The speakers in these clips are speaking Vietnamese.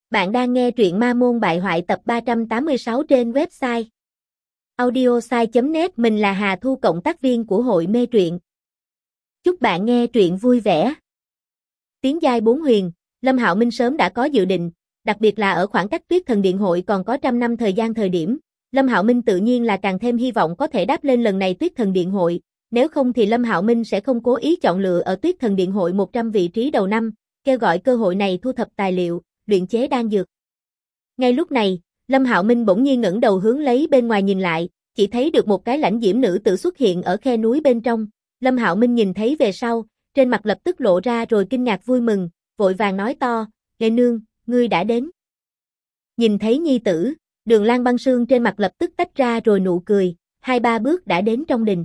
Bạn đang nghe truyện Ma Môn Bại Hoại tập 386 trên website audiosai.net. Mình là Hà Thu, cộng tác viên của hội mê truyện. Chúc bạn nghe truyện vui vẻ. Tiến giai 4 huyền, Lâm Hạo Minh sớm đã có dự định, đặc biệt là ở khoảng cách Tuyết Thần Điện hội còn có 100 năm thời điểm. Lâm Hạo Minh tự nhiên là càng thêm hy vọng có thể đáp lên lần này Tuyết Thần Điện hội, nếu không thì Lâm Hạo Minh sẽ không cố ý chọn lựa ở Tuyết Thần Điện hội 100 vị trí đầu năm, kêu gọi cơ hội này thu thập tài liệu, luyện chế đan dược. Ngay lúc này, Lâm Hạo Minh bỗng nhiên ngẩng đầu hướng lấy bên ngoài nhìn lại, chỉ thấy được một cái lãnh diễm nữ tử xuất hiện ở khe núi bên trong. Lâm Hạo Minh nhìn thấy về sau, trên mặt lập tức lộ ra rồi kinh ngạc vui mừng, vội vàng nói to, "Nghệ nương, ngươi đã đến." Nhìn thấy nhi tử, Đường Lan Băng Sương trên mặt lập tức tách ra rồi nụ cười, 2-3 bước đã đến trong đình.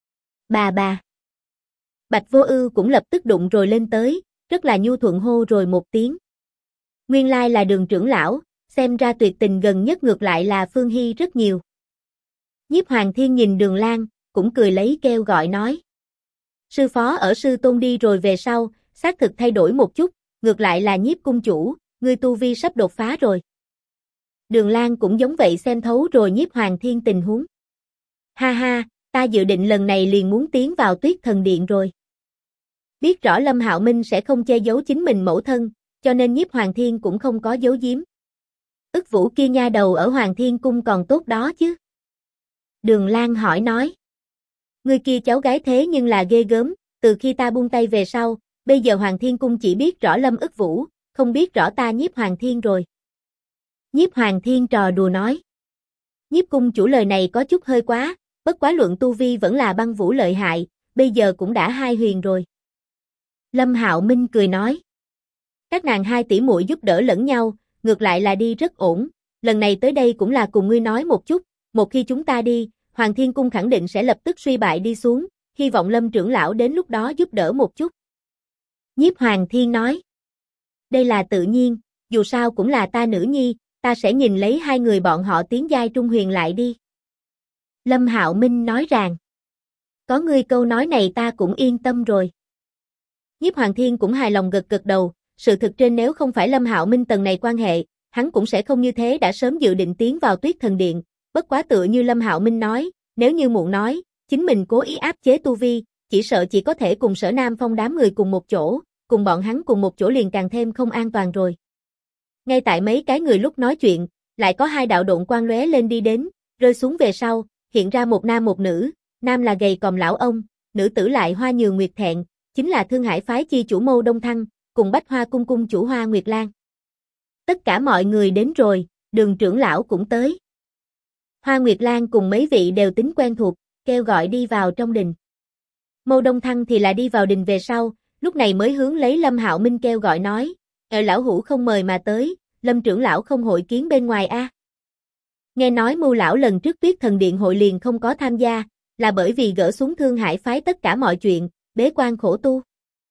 Bà. Bạch Vô Ưu cũng lập tức đụng rồi lên tới, rất là nhu thuận hô rồi một tiếng. Nguyên lai là Đường trưởng lão, xem ra tuyệt tình gần nhất ngược lại là Phương Hy rất nhiều. Nhiếp Hoàng Thiên nhìn Đường Lan, cũng cười lấy kêu gọi nói. Sư phó ở sư tôn đi rồi về sau, xác thực thay đổi một chút, ngược lại là Nhiếp cung chủ, ngươi tu vi sắp đột phá rồi. Đường Lan cũng giống vậy xem thấu rồi Nhiếp Hoàng Thiên tình huống. Ha ha, ta dự định lần này liền muốn tiến vào Tuyết Thần Điện rồi. Biết rõ Lâm Hạo Minh sẽ không che giấu chính mình mẫu thân, cho nên Nhiếp Hoàng Thiên cũng không có giấu giếm. Ức Vũ kia nha đầu ở Hoàng Thiên cung còn tốt đó chứ? Đường Lan hỏi nói. Người kia cháu gái thế nhưng là ghê gớm, từ khi ta buông tay về sau, bây giờ Hoàng Thiên cung chỉ biết rõ Lâm Ức Vũ, không biết rõ ta Nhiếp Hoàng Thiên rồi. Nhiếp Hoàng Thiên trò đùa nói. Nhiếp cung chủ lời này có chút hơi quá, bất quá luận tu vi vẫn là Băng Vũ lợi hại, bây giờ cũng đã 2 huyền rồi. Lâm Hạo Minh cười nói. Các nàng 2 tỷ muội giúp đỡ lẫn nhau, ngược lại là đi rất ổn, lần này tới đây cũng là cùng ngươi nói một chút, một khi chúng ta đi, Hoàng Thiên cung khẳng định sẽ lập tức suy bại đi xuống, hy vọng Lâm trưởng lão đến lúc đó giúp đỡ một chút. Nhiếp Hoàng Thiên nói. Đây là tự nhiên, dù sao cũng là ta nữ nhi, ta sẽ nhìn lấy 2 người bọn họ tiến giai trung huyền lại đi. Lâm Hạo Minh nói rằng. Có ngươi câu nói này ta cũng yên tâm rồi. Nhiếp Hoàng Thiên cũng hài lòng gật gật đầu, sự thực trên nếu không phải Lâm Hạo Minh tầng này quan hệ, hắn cũng sẽ không như thế đã sớm dự định tiến vào Tuyết Thần Điện, bất quá tựa như Lâm Hạo Minh nói, nếu như muộn nói, chính mình cố ý áp chế tu vi, chỉ sợ chỉ có thể cùng Sở Nam Phong đám người cùng một chỗ, cùng bọn hắn cùng một chỗ liền càng thêm không an toàn rồi. Ngay tại mấy cái người lúc nói chuyện, lại có 2 đạo độn quang lóe lên đi đến, rơi xuống về sau, hiện ra một nam một nữ, nam là gầy còm lão ông, nữ tử lại hoa nhường nguyệt thẹn, chính là Thương Hải phái chi chủ Mâu Đông Thăng, cùng Bách Hoa cung cung chủ Hoa Nguyệt Lan. Tất cả mọi người đến rồi, Đường trưởng lão cũng tới. Hoa Nguyệt Lan cùng mấy vị đều tính quen thuộc, kêu gọi đi vào trong đình. Mâu Đông Thăng thì là đi vào đình về sau, lúc này mới hướng lấy Lâm Hạo Minh kêu gọi nói, lão hữu không mời mà tới, Lâm trưởng lão không hội kiến bên ngoài a. Nghe nói Mưu lão lần trước Tuyết Thần Điện hội liền không có tham gia, là bởi vì gỡ xuống Thương Hải phái tất cả mọi chuyện, bế quan khổ tu.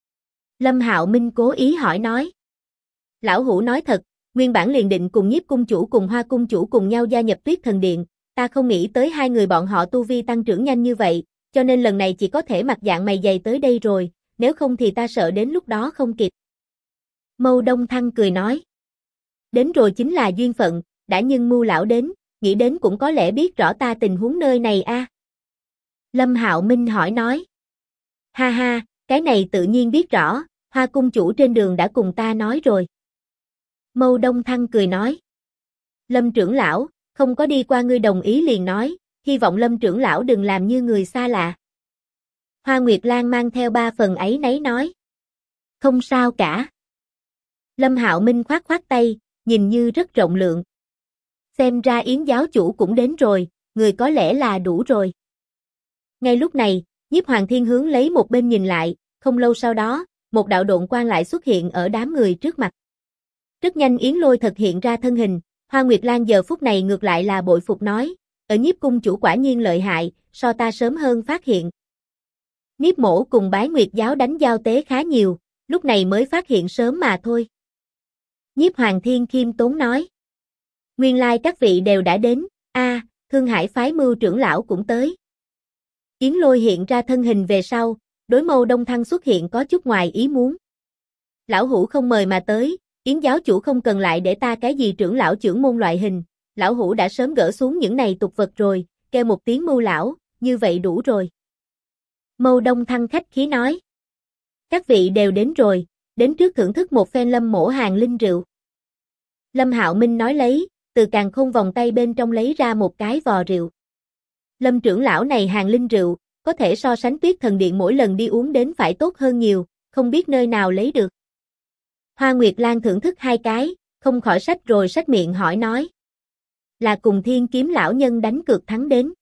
Lâm Hạo Minh cố ý hỏi nói. Lão hữu nói thật, nguyên bản liền định cùng Nhiếp cung chủ cùng Hoa cung chủ cùng nhau gia nhập Tuyết Thần Điện, ta không nghĩ tới 2 người bọn họ tu vi tăng trưởng nhanh như vậy, cho nên lần này chỉ có thể mặt dạng mày dày tới đây rồi, nếu không thì ta sợ đến lúc đó không kịp. Mâu Đông Thăng cười nói. Đến rồi chính là duyên phận, đã nhưng Mưu lão đến, nghĩ đến cũng có lẽ biết rõ ta tình huống nơi này a. Lâm Hạo Minh hỏi nói. Ha ha, cái này tự nhiên biết rõ, Hoa cung chủ trên đường đã cùng ta nói rồi. Mâu Đông Thăng cười nói. Lâm trưởng lão, không có đi qua ngươi đồng ý liền nói, hy vọng Lâm trưởng lão đừng làm như người xa lạ. Hoa Nguyệt Lan mang theo 3 phần áy náy nói. Không sao cả. Lâm Hạo Minh khoát khoát tay, nhìn như rất rộng lượng. Xem ra Yến giáo chủ cũng đến rồi, người có lẽ là đủ rồi. Ngay lúc này, Nhiếp Hoàng Thiên hướng lấy một bên nhìn lại, không lâu sau đó, một đạo độn quang lại xuất hiện ở đám người trước mặt. Rất nhanh Yến Lôi thực hiện ra thân hình, Hoa Nguyệt Lan giờ phút này ngược lại là bội phục nói, ở Nhiếp cung chủ quả nhiên lợi hại, so ta sớm hơn phát hiện. Nhiếp mổ cùng Bái Nguyệt giáo đánh giao tế khá nhiều, lúc này mới phát hiện sớm mà thôi. Nhiếp Hoàng Thiên khiêm tốn nói. Nguyên lai các vị đều đã đến, Thương Hải phái Mưu trưởng lão cũng tới. Yến Lôi hiện ra thân hình về sau, đối Mâu Đông Thăng xuất hiện có chút ngoài ý muốn. Lão hữu không mời mà tới, Yến giáo chủ không cần lại để ta cái gì trưởng lão trưởng môn loại hình, lão hủ đã sớm gỡ xuống những này tục vật rồi, kêu một tiếng Mưu lão, như vậy đủ rồi. Mâu Đông Thăng khách khí nói. Các vị đều đến rồi, đến trước thưởng thức một phen Lâm mỗ hàng linh rượu. Lâm Hạo Minh nói lấy, từ càn khôn vòng tay bên trong lấy ra một cái vò rượu. Lâm trưởng lão này hàng linh rượu, có thể so sánh Tuyết Thần Điện mỗi lần đi uống đến phải tốt hơn nhiều, không biết nơi nào lấy được. Hoa Nguyệt Lan thưởng thức hai cái, không khỏi xách rồi xách miệng hỏi nói. Là cùng Thiên Kiếm lão nhân đánh cược thắng đến.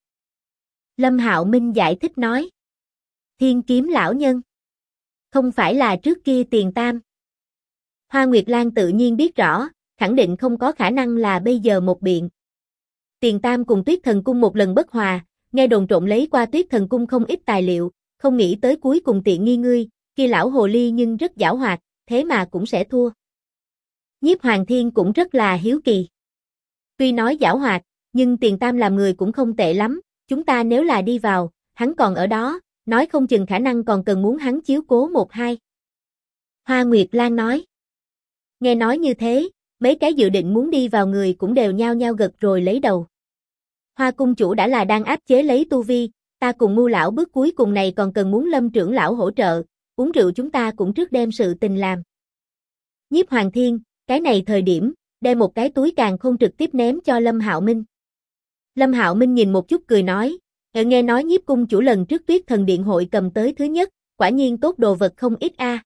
Lâm Hạo Minh giải thích nói. Thiên Kiếm lão nhân? Không phải là trước kia Tiền Tam. Hoa Nguyệt Lan tự nhiên biết rõ, khẳng định không có khả năng là bây giờ một biện. Tiền Tam cùng Tuyết Thần Cung một lần bất hòa, nghe đồn trộm lấy qua Tuyết Thần Cung không ít tài liệu, không nghĩ tới cuối cùng tiện nghi ngươi, kia lão hồ ly nhưng rất giảo hoạt, thế mà cũng sẽ thua. Nhiếp Hoàng Thiên cũng rất là hiếu kỳ. Tuy nói giảo hoạt, nhưng Tiền Tam làm người cũng không tệ lắm, chúng ta nếu là đi vào, hắn còn ở đó, nói không chừng khả năng còn cần muốn hắn chiếu cố một hai. Hoa Nguyệt Lan nói. Nghe nói như thế, mấy cái dự định muốn đi vào người cũng đều nhao nhao gật rồi lấy đầu. Hoa cung chủ đã là đang áp chế lấy tu vi, ta cùng Mưu lão bước cuối cùng này còn cần muốn Lâm trưởng lão hỗ trợ, uống rượu chúng ta cũng trước đem sự tình làm. Nhiếp Hoàng Thiên, cái này thời điểm, đem một cái túi càn khôn trực tiếp ném cho Lâm Hạo Minh. Lâm Hạo Minh nhìn một chút cười nói, nghe nói Nhiếp cung chủ lần trước Tuyết Thần Điện hội cầm tới thứ nhất, quả nhiên tốt đồ vật không ít a.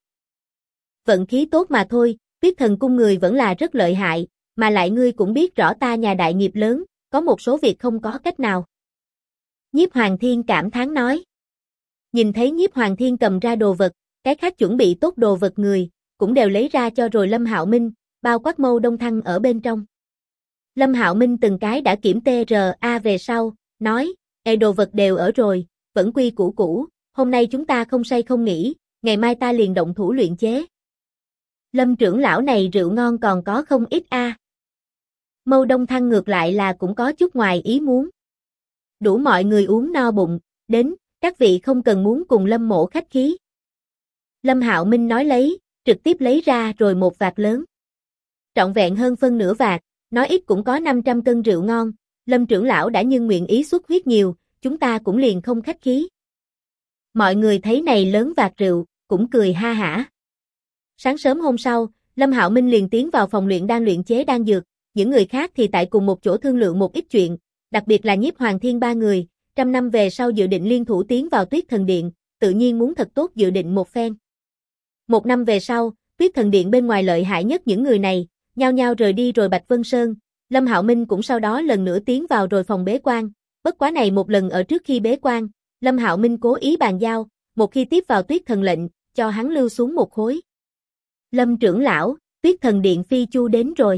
Vận khí tốt mà thôi, Tuyết Thần cung người vẫn là rất lợi hại, mà lại ngươi cũng biết rõ ta nhà đại nghiệp lớn, có một số việc không có cách nào. Nhiếp Hoàng Thiên cảm thán nói. Nhìn thấy Nhiếp Hoàng Thiên cầm ra đồ vật, cái khác chuẩn bị tốt đồ vật người, cũng đều lấy ra cho rồi Lâm Hạo Minh, bao quát Mâu Đông Thăng ở bên trong. Lâm Hạo Minh từng cái đã kiểm TRA về sau, nói, đồ vật đều ở rồi, vẫn quy củ cũ, hôm nay chúng ta không say không nghỉ, ngày mai ta liền động thủ luyện chế. Lâm trưởng lão này rượu ngon còn có không ít a. Mâu Đông Thăng ngược lại là cũng có chút ngoài ý muốn. Đủ mọi người uống no bụng, đến, các vị không cần muốn cùng Lâm mỗ khách khí. Lâm Hạo Minh nói lấy, trực tiếp lấy ra rồi một vạt lớn. Trọn vẹn hơn phân nửa vạt, nói ít cũng có 500 cân rượu ngon, Lâm trưởng lão đã nhưng nguyện ý xuất huyết nhiều, chúng ta cũng liền không khách khí. Mọi người thấy này lớn vạt rượu, cũng cười ha hả. Sáng sớm hôm sau, Lâm Hạo Minh liền tiến vào phòng luyện đan luyện chế đan dược, những người khác thì tại cùng một chỗ thương lượng một ít chuyện, đặc biệt là Nhiếp Hoàng Thiên ba người, 100 năm về sau dự định liên thủ tiến vào Tuyết Thần Điện, tự nhiên muốn thật tốt dự định một phen. 1 năm về sau, Tuyết Thần Điện bên ngoài lợi hại nhất những người này, nhao nhao rời đi rồi Bạch Vân Sơn, Lâm Hạo Minh cũng sau đó lần nữa tiến vào rồi phòng bế quan, bất quá này một lần ở trước khi bế quan, Lâm Hạo Minh cố ý bàn giao, một khi tiếp vào Tuyết Thần lệnh, cho hắn lưu xuống một khối. Lâm trưởng lão, Tuyết Thần Điện phi chu đến rồi.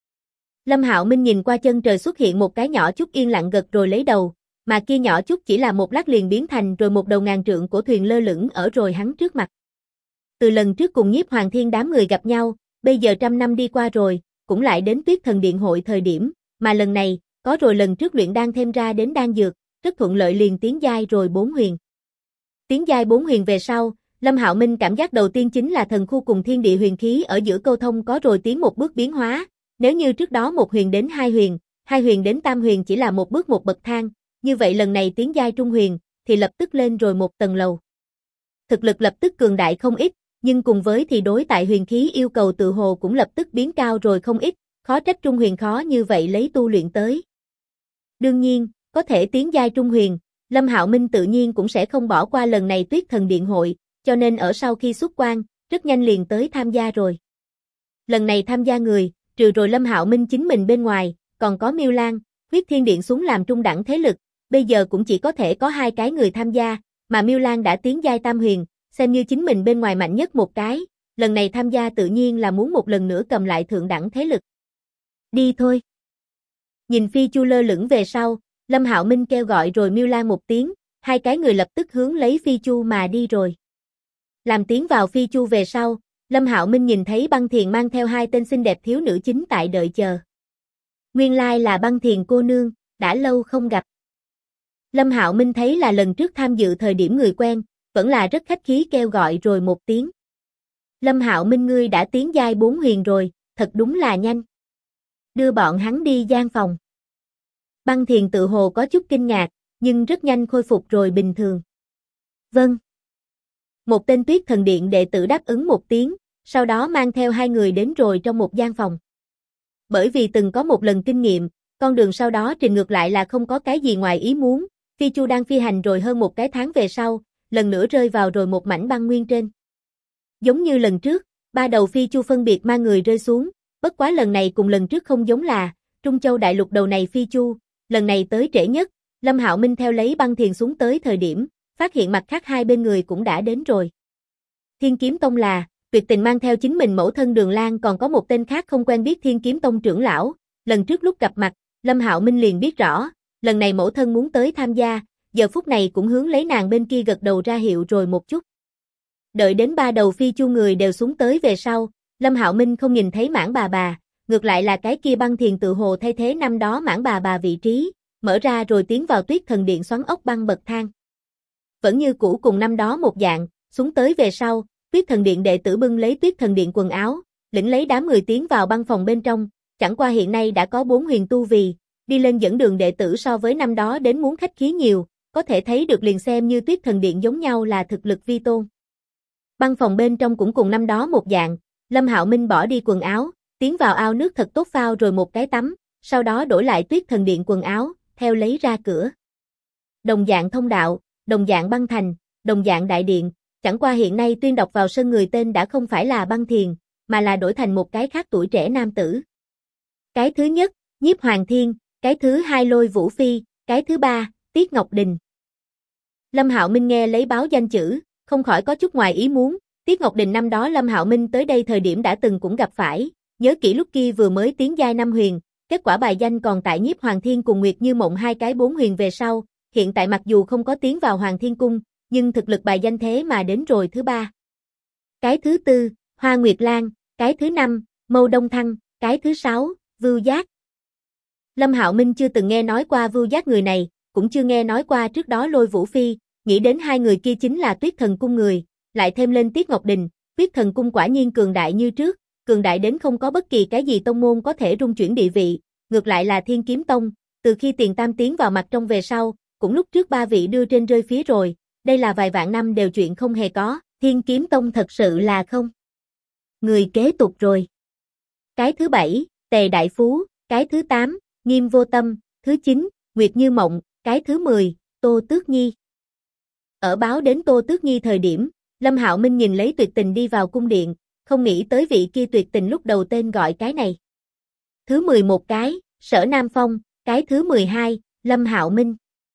Lâm Hạo Minh nhìn qua chân trời xuất hiện một cái nhỏ chút yên lặng gật rồi lấy đầu, mà kia nhỏ chút chỉ là một lát liền biến thành rồi một đầu ngàn trượng của thuyền lơ lửng ở rồi hắn trước mặt. Từ lần trước cùng Nhiếp Hoàng Thiên đám người gặp nhau, bây giờ 100 năm đi qua rồi, cũng lại đến Tuyết Thần Điện hội thời điểm, mà lần này, có rồi lần trước luyện đan thêm ra đến đan dược, rất thuận lợi liền tiến giai rồi 4 huyền. Tiến giai 4 huyền về sau, Lâm Hạo Minh cảm giác đầu tiên chính là thần khu cùng thiên địa huyền khí ở giữa câu thông có rồi tiến một bước biến hóa, nếu như trước đó 1 huyền đến 2 huyền, 2 huyền đến tam huyền chỉ là một bước một bậc thang, như vậy lần này tiến giai trung huyền, thì lập tức lên rồi một tầng lầu. Thực lực lập tức cường đại không ít, nhưng cùng với thì đối tại huyền khí yêu cầu tự hồ cũng lập tức biến cao rồi không ít, khó trách trung huyền khó như vậy lấy tu luyện tới. Đương nhiên, có thể tiến giai trung huyền, Lâm Hạo Minh tự nhiên cũng sẽ không bỏ qua lần này Tuyết Thần Điện hội, cho nên ở sau khi xuất quan, rất nhanh liền tới tham gia rồi. Lần này tham gia người, trừ rồi Lâm Hạo Minh chính mình bên ngoài, còn có Miêu Lan, Huyết Thiên Điện xuống làm trung đẳng thế lực, bây giờ cũng chỉ có thể có 2 cái người tham gia, mà Miêu Lan đã tiến giai tam huyền, xem như chính mình bên ngoài mạnh nhất một cái, lần này tham gia tự nhiên là muốn một lần nữa cầm lại thượng đẳng thế lực. Đi thôi. Nhìn phi chu lơ lửng về sau, Lâm Hạo Minh kêu gọi rồi Miêu Lan một tiếng, 2 cái người lập tức hướng lấy phi chu mà đi rồi. Làm tiến vào phi chu về sau, Lâm Hạo Minh nhìn thấy Băng Thiền mang theo 2 tên xinh đẹp thiếu nữ chính tại đợi chờ. Nguyên lai là Băng Thiền cô nương, đã lâu không gặp. Lâm Hạo Minh thấy là lần trước tham dự thời điểm người quen, vẫn là rất khách khí kêu gọi rồi một tiếng. Lâm Hạo Minh ngươi đã tiến giai 4 huyền rồi, thật đúng là nhanh. Đưa bọn hắn đi gian phòng. Băng Thiền tự hồ có chút kinh ngạc, nhưng rất nhanh khôi phục rồi bình thường. Vâng. Một tên Tuyết Thần Điện đệ tử đáp ứng một tiếng, sau đó mang theo hai người đến rồi trong một gian phòng. Bởi vì từng có một lần kinh nghiệm, con đường sau đó trình ngược lại là không có cái gì ngoài ý muốn, Phi Chu đang phi hành rồi hơn một cái tháng về sau, lần nữa rơi vào rồi một mảnh băng nguyên trên. Giống như lần trước, ba đầu Phi Chu phân biệt mang người rơi xuống, bất quá lần này cùng lần trước không giống là, Trung Châu đại lục đầu này Phi Chu, lần này tới trễ nhất, Lâm Hạo Minh theo lấy Băng Thiền xuống tới thời điểm, phát hiện mặt khác hai bên người cũng đã đến rồi. Thiên Kiếm Tông là, Tuyệt Tình mang theo chính mình mẫu thân Đường Lan, còn có một tên khác không quen biết Thiên Kiếm Tông trưởng lão, lần trước lúc gặp mặt, Lâm Hạo Minh liền biết rõ, lần này mẫu thân muốn tới tham gia, giờ phút này cũng hướng lấy nàng bên kia gật đầu ra hiệu rồi một chút. Đợi đến ba đầu Phi Chu người đều xuống tới về sau, Lâm Hạo Minh không nhìn thấy Mãn Bà Bà, ngược lại là cái kia Băng Thiền tự hồ thay thế năm đó Mãn Bà Bà vị trí, mở ra rồi tiến vào Tuyết Thần Điện xoắn ốc băng bậc thang. Vẫn như cũ cùng năm đó một dạng, xuống tới về sau, Tuyết Thần Điện đệ tử bưng lấy Tuyết Thần Điện quần áo, lĩnh lấy đám người tiến vào băng phòng bên trong, chẳng qua hiện nay đã có 4 huyền tu vì, đi lên dẫn đường đệ tử so với năm đó đến muốn khách khí nhiều, có thể thấy được liền xem như Tuyết Thần Điện giống nhau là thực lực vi tôn. Băng phòng bên trong cũng cùng năm đó một dạng, Lâm Hạo Minh bỏ đi quần áo, tiến vào ao nước thật tốt phao rồi một cái tắm, sau đó đổi lại Tuyết Thần Điện quần áo, theo lấy ra cửa. Đồng dạng thông đạo, đồng dạng băng thành, đồng dạng đại điện, chẳng qua hiện nay tuyên đọc vào sân người tên đã không phải là Băng Thiền, mà là đổi thành một cái khác tuổi trẻ nam tử. Cái thứ nhất, Nhiếp Hoàng Thiên, cái thứ hai Lôi Vũ Phi, cái thứ ba, Tiết Ngọc Đình. Lâm Hạo Minh nghe lấy báo danh chữ, không khỏi có chút ngoài ý muốn, Tiết Ngọc Đình năm đó Lâm Hạo Minh tới đây thời điểm đã từng cũng gặp phải, nhớ kỹ lúc kia vừa mới tiến giai 5 huyền, kết quả bài danh còn tại Nhiếp Hoàng Thiên cùng Nguyệt Như Mộng hai cái 4 huyền về sau, hiện tại mặc dù không có tiến vào Hoàng Thiên Cung, nhưng thực lực bài danh thế mà đến rồi thứ 3. Cái thứ 4, Hoa Nguyệt Lan, cái thứ 5, Mâu Đông Thăng, cái thứ 6, Vưu Giác. Lâm Hạo Minh chưa từng nghe nói qua Vưu Giác người này, cũng chưa nghe nói qua trước đó Lôi Vũ Phi, nghĩ đến hai người kia chính là Tuyết Thần Cung người, lại thêm lên Tiết Ngọc Đình, Tuyết Thần Cung quả nhiên cường đại như trước, cường đại đến không có bất kỳ cái gì tông môn có thể rung chuyển địa vị, ngược lại là Thiên Kiếm Tông, từ khi Tiền Tam tiến vào mặt trong về sau, cũng lúc trước ba vị đưa trên rơi phía rồi, đây là vài vạn năm đều chuyện không hề có, Thiên Kiếm Tông thật sự là không. Người kế tục rồi. Cái thứ 7, Tề Đại Phú, cái thứ 8, Nghiêm Vô Tâm, thứ 9, Nguyệt Như Mộng, cái thứ 10, Tô Tước Nhi. Ở báo đến Tô Tước Nhi thời điểm, Lâm Hạo Minh nhìn lấy Tuyệt Tình đi vào cung điện, không nghĩ tới vị kia Tuyệt Tình lúc đầu tên gọi cái này. Thứ 11 cái, Sở Nam Phong, cái thứ 12, Lâm Hạo Minh.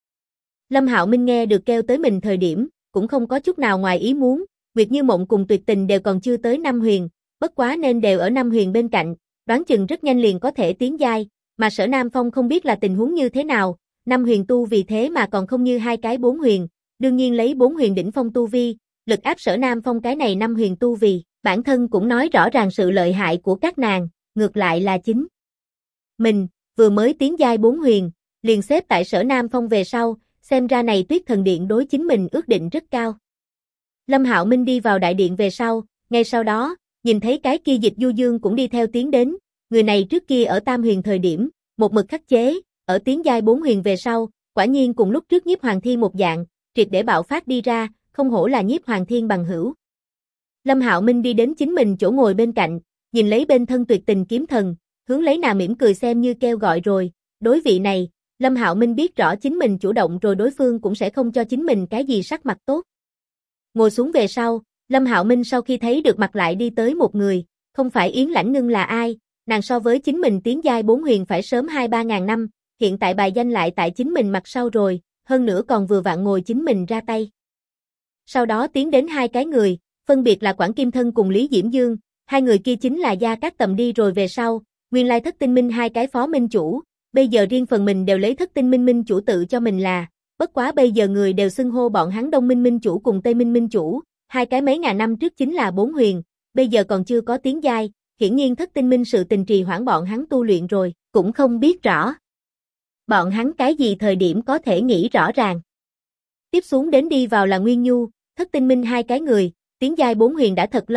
Lâm Hạo Minh nghe được kêu tới mình thời điểm, cũng không có chút nào ngoài ý muốn, Nguyệt Như Mộng cùng Tuyệt Tình đều còn chưa tới 5 huyền, bất quá nên đều ở 5 huyền bên cạnh, đoán chừng rất nhanh liền có thể tiến giai, mà Sở Nam Phong không biết là tình huống như thế nào, 5 huyền tu vì thế mà còn không như hai cái 4 huyền, đương nhiên lấy 4 huyền đỉnh phong tu vi, lực áp Sở Nam Phong cái này 5 huyền tu vì, bản thân cũng nói rõ ràng sự lợi hại của các nàng, ngược lại là chính. Mình, vừa mới tiến giai 4 huyền, liền xếp tại Sở Nam Phong về sau, xem ra này Tuyết Thần Điện đối chính mình ước định rất cao. Lâm Hạo Minh đi vào đại điện về sau, ngay sau đó, nhìn thấy cái kia Dịch Du Dương cũng đi theo tiến đến, người này trước kia ở Tam huyền thời điểm, một mực khắc chế, ở tiến giai 4 huyền về sau, quả nhiên cùng lúc trước Nhiếp Hoàng Thiên một dạng, triệt để bạo phát đi ra, không hổ là Nhiếp Hoàng Thiên bằng hữu. Lâm Hạo Minh đi đến chính mình chỗ ngồi bên cạnh, nhìn lấy bên thân Tuyệt Tình kiếm thần, hướng lấy nàng mỉm cười xem như kêu gọi rồi, đối vị này, Lâm Hạo Minh biết rõ chính mình chủ động rồi đối phương cũng sẽ không cho chính mình cái gì sắc mặt tốt. Ngồi xuống về sau, Lâm Hạo Minh sau khi thấy được mặt lại đi tới một người, không phải Yến Lãnh Ngưng là ai, nàng so với chính mình tiến giai 4 huyền phải sớm 2-3 ngàn năm, hiện tại bài danh lại tại chính mình mặt sau rồi, hơn nữa còn vừa vặn ngồi chính mình ra tay. Sau đó tiến đến hai cái người, phân biệt là Quản Kim Thân cùng Lý Diễm Dương, hai người kia chính là Gia Cát Tầm đi rồi về sau, nguyên lai Thất Tinh Minh hai cái phó minh chủ, bây giờ riêng phần mình đều lấy Thất Tinh Minh minh chủ tự cho mình là, bất quá bây giờ người đều xưng hô bọn hắn Đông Minh minh chủ cùng Tây Minh minh chủ, hai cái mấy ngàn năm trước chính là 4 huyền, bây giờ còn chưa có tiến giai, hiển nhiên Thất Tinh Minh sự tình trì hoãn bọn hắn tu luyện rồi, cũng không biết rõ. Bọn hắn cái gì thời điểm có thể nghĩ rõ ràng. Tiếp xuống đến đi vào là Nguyên Nhu, Thất Tinh Minh hai cái người, tiến giai 4 huyền đã thật lâu,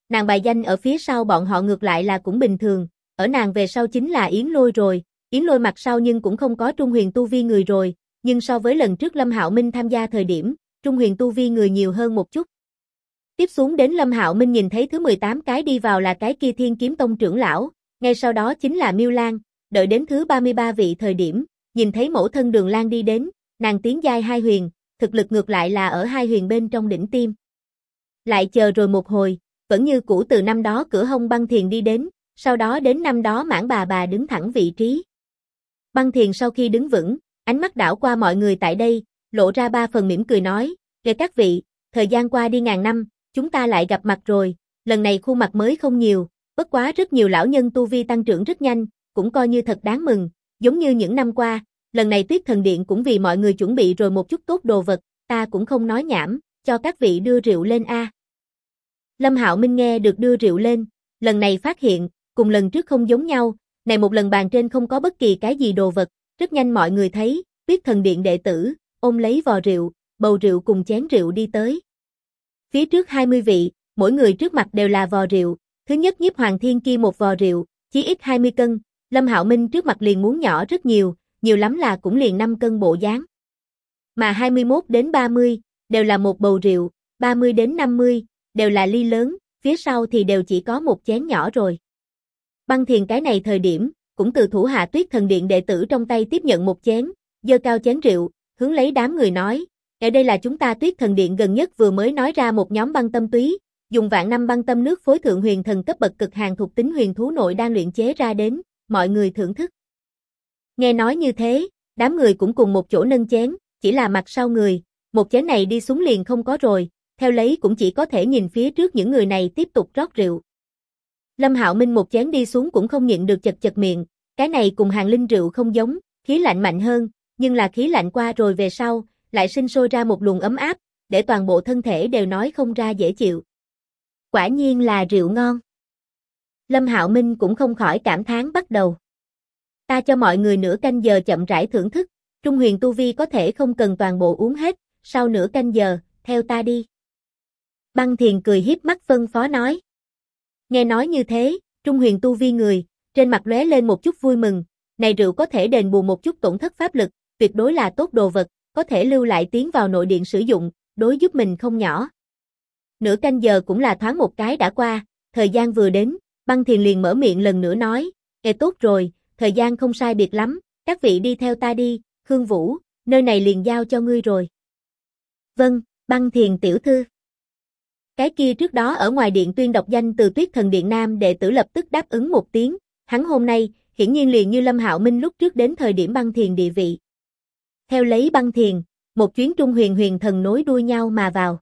Nàng bài danh ở phía sau bọn họ ngược lại là cũng bình thường, ở nàng về sau chính là Yến Lôi rồi, Yến Lôi mặt sau nhưng cũng không có Trung Huyền tu vi người rồi, nhưng so với lần trước Lâm Hạo Minh tham gia thời điểm, Trung Huyền tu vi người nhiều hơn một chút. Tiếp xuống đến Lâm Hạo Minh nhìn thấy thứ 18 cái đi vào là cái kia Thiên Kiếm Tông trưởng lão, ngay sau đó chính là Miêu Lan, đợi đến thứ 33 vị thời điểm, nhìn thấy mẫu thân Đường Lan đi đến, nàng tiến giai 2 huyền, thực lực ngược lại là ở 2 huyền bên trong đỉnh tim. Lại chờ rồi một hồi, vẫn như cũ từ năm đó Cửa Hông Băng Thiền đi đến, sau đó đến năm đó Mãn bà đứng thẳng vị trí. Băng Thiền sau khi đứng vững, ánh mắt đảo qua mọi người tại đây, lộ ra 3 phần mỉm cười nói, kìa các vị, thời gian qua đi ngàn năm, chúng ta lại gặp mặt rồi, lần này khuôn mặt mới không nhiều, bất quá rất nhiều lão nhân tu vi tăng trưởng rất nhanh, cũng coi như thật đáng mừng, giống như những năm qua, lần này Tuyết Thần Điện cũng vì mọi người chuẩn bị rồi một chút tốt đồ vật, ta cũng không nói nhảm, cho các vị đưa rượu lên a. Lâm Hạo Minh nghe được đưa rượu lên, lần này phát hiện, cùng lần trước không giống nhau, này một lần bàn trên không có bất kỳ cái gì đồ vật, rất nhanh mọi người thấy, Tuyết Thần Điện đệ tử, ôm lấy vò rượu, bầu rượu cùng chén rượu đi tới. Phía trước 20 vị, mỗi người trước mặt đều là vò rượu, thứ nhất Nhiếp Hoàng Thiên kia một vò rượu, chí ít 20 cân, Lâm Hạo Minh trước mặt liền muốn nhỏ rất nhiều, nhiều lắm là cũng liền 5 cân bộ dáng. Mà 21 đến 30, đều là một bầu rượu, 30 đến 50, đều là ly lớn, phía sau thì đều chỉ có một chén nhỏ rồi. Băng Thiền cái này thời điểm, cũng từ thủ hạ Tuyết Thần Điện đệ tử trong tay tiếp nhận một chén, giơ cao chén rượu, hướng lấy đám người nói, ở đây là chúng ta Tuyết Thần Điện gần nhất vừa mới nói ra một nhóm băng tâm túy, dùng vạn năm băng tâm nước phối thượng huyền thần cấp bậc cực hàn thuộc tính huyền thú nội đang luyện chế ra đến, mọi người thưởng thức. Nghe nói như thế, đám người cũng cùng một chỗ nâng chén, chỉ là mặt sau người, một chén này đi xuống liền không có rồi, theo lấy cũng chỉ có thể nhìn phía trước những người này tiếp tục rót rượu. Lâm Hạo Minh một chén đi xuống cũng không nhịn được chật miệng, cái này cùng hàng linh rượu không giống, khí lạnh mạnh hơn, nhưng là khí lạnh qua rồi về sau, lại sinh sôi ra một luồng ấm áp, để toàn bộ thân thể đều nói không ra dễ chịu. Quả nhiên là rượu ngon. Lâm Hạo Minh cũng không khỏi cảm thán bắt đầu. Ta cho mọi người nửa canh giờ chậm rãi thưởng thức, Trung Huyền tu vi có thể không cần toàn bộ uống hết, sau nửa canh giờ, theo ta đi. Băng Thiền cười hiếp mắt phân phó nói. Nghe nói như thế, Trung Huyền tu vi người, trên mặt lóe lên một chút vui mừng, này rượu có thể đền bù một chút tổn thất pháp lực, tuyệt đối là tốt đồ vật, có thể lưu lại tiến vào nội điện sử dụng, đối giúp mình không nhỏ. Nửa canh giờ cũng là thoáng một cái đã qua, thời gian vừa đến, Băng Thiền liền mở miệng lần nữa nói, tốt rồi, thời gian không sai biệt lắm, các vị đi theo ta đi, Khương Vũ, nơi này liền giao cho ngươi rồi. Vâng, Băng Thiền tiểu thư. Cái kia trước đó ở ngoài điện tuyên đọc danh từ Tuyết Thần Điện nam đệ tử lập tức đáp ứng một tiếng, hắn hôm nay, hiển nhiên liền như Lâm Hạo Minh lúc trước đến thời điểm Băng Thiền địa vị. Theo lấy Băng Thiền, một chuyến Trung Huyền huyền thần nối đuôi nhau mà vào.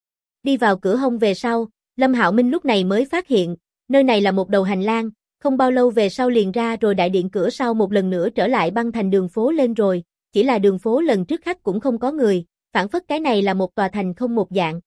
Đi vào cửa hông về sau, Lâm Hạo Minh lúc này mới phát hiện, nơi này là một đầu hành lang, không bao lâu về sau liền ra rồi đại điện cửa sau một lần nữa trở lại băng thành đường phố lên rồi, chỉ là đường phố lần trước khách cũng không có người, phản phất cái này là một tòa thành không một dạng.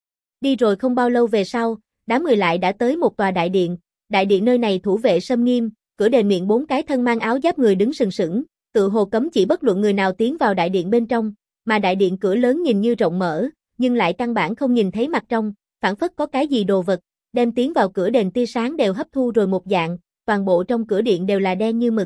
Đi rồi không bao lâu về sau, đám người lại đã tới một tòa đại điện nơi này thủ vệ sâm nghiêm, cửa đền miệng 4 cái thân mang áo giáp người đứng sừng sững, tự hồ cấm chỉ bất luận người nào tiến vào đại điện bên trong, mà đại điện cửa lớn nhìn như rộng mở, nhưng lại căn bản không nhìn thấy mặt trong, phản phất có cái gì đồ vật, đem tiến vào cửa đền tia sáng đều hấp thu rồi một dạng, toàn bộ trong cửa điện đều là đen như mực.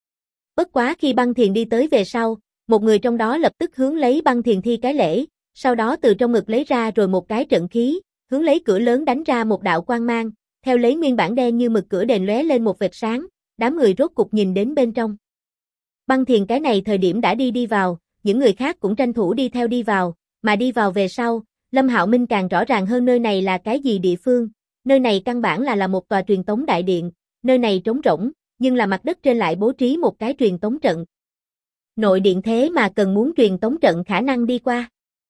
Bất quá khi Băng Thiền đi tới về sau, một người trong đó lập tức hướng lấy Băng Thiền thi cái lễ, sau đó từ trong ngực lấy ra rồi một cái trận khí, hướng lấy cửa lớn đánh ra một đạo quang mang, theo lấy nguyên bản đen như mực cửa đền lóe lên một vệt sáng, đám người rốt cục nhìn đến bên trong. Băng Thiền cái này thời điểm đã đi vào, những người khác cũng tranh thủ đi theo đi vào, mà đi vào về sau, Lâm Hạo Minh càng rõ ràng hơn nơi này là cái gì địa phương, nơi này căn bản là một tòa truyền tống đại điện, nơi này trống rỗng, nhưng là mặt đất trên lại bố trí một cái truyền tống trận. Nội điện thế mà cần muốn truyền tống trận khả năng đi qua.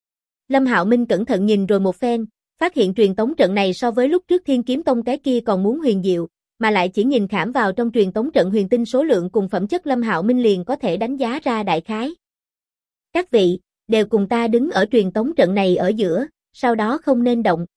Lâm Hạo Minh cẩn thận nhìn rồi một phen, phát hiện truyền tống trận này so với lúc trước Thiên Kiếm Tông cái kia còn muốn huyền diệu, mà lại chỉ nhìn khảm vào trong truyền tống trận huyền tinh số lượng cùng phẩm chất Lâm Hạo Minh liền có thể đánh giá ra đại khái. Các vị, đều cùng ta đứng ở truyền tống trận này ở giữa, sau đó không nên động.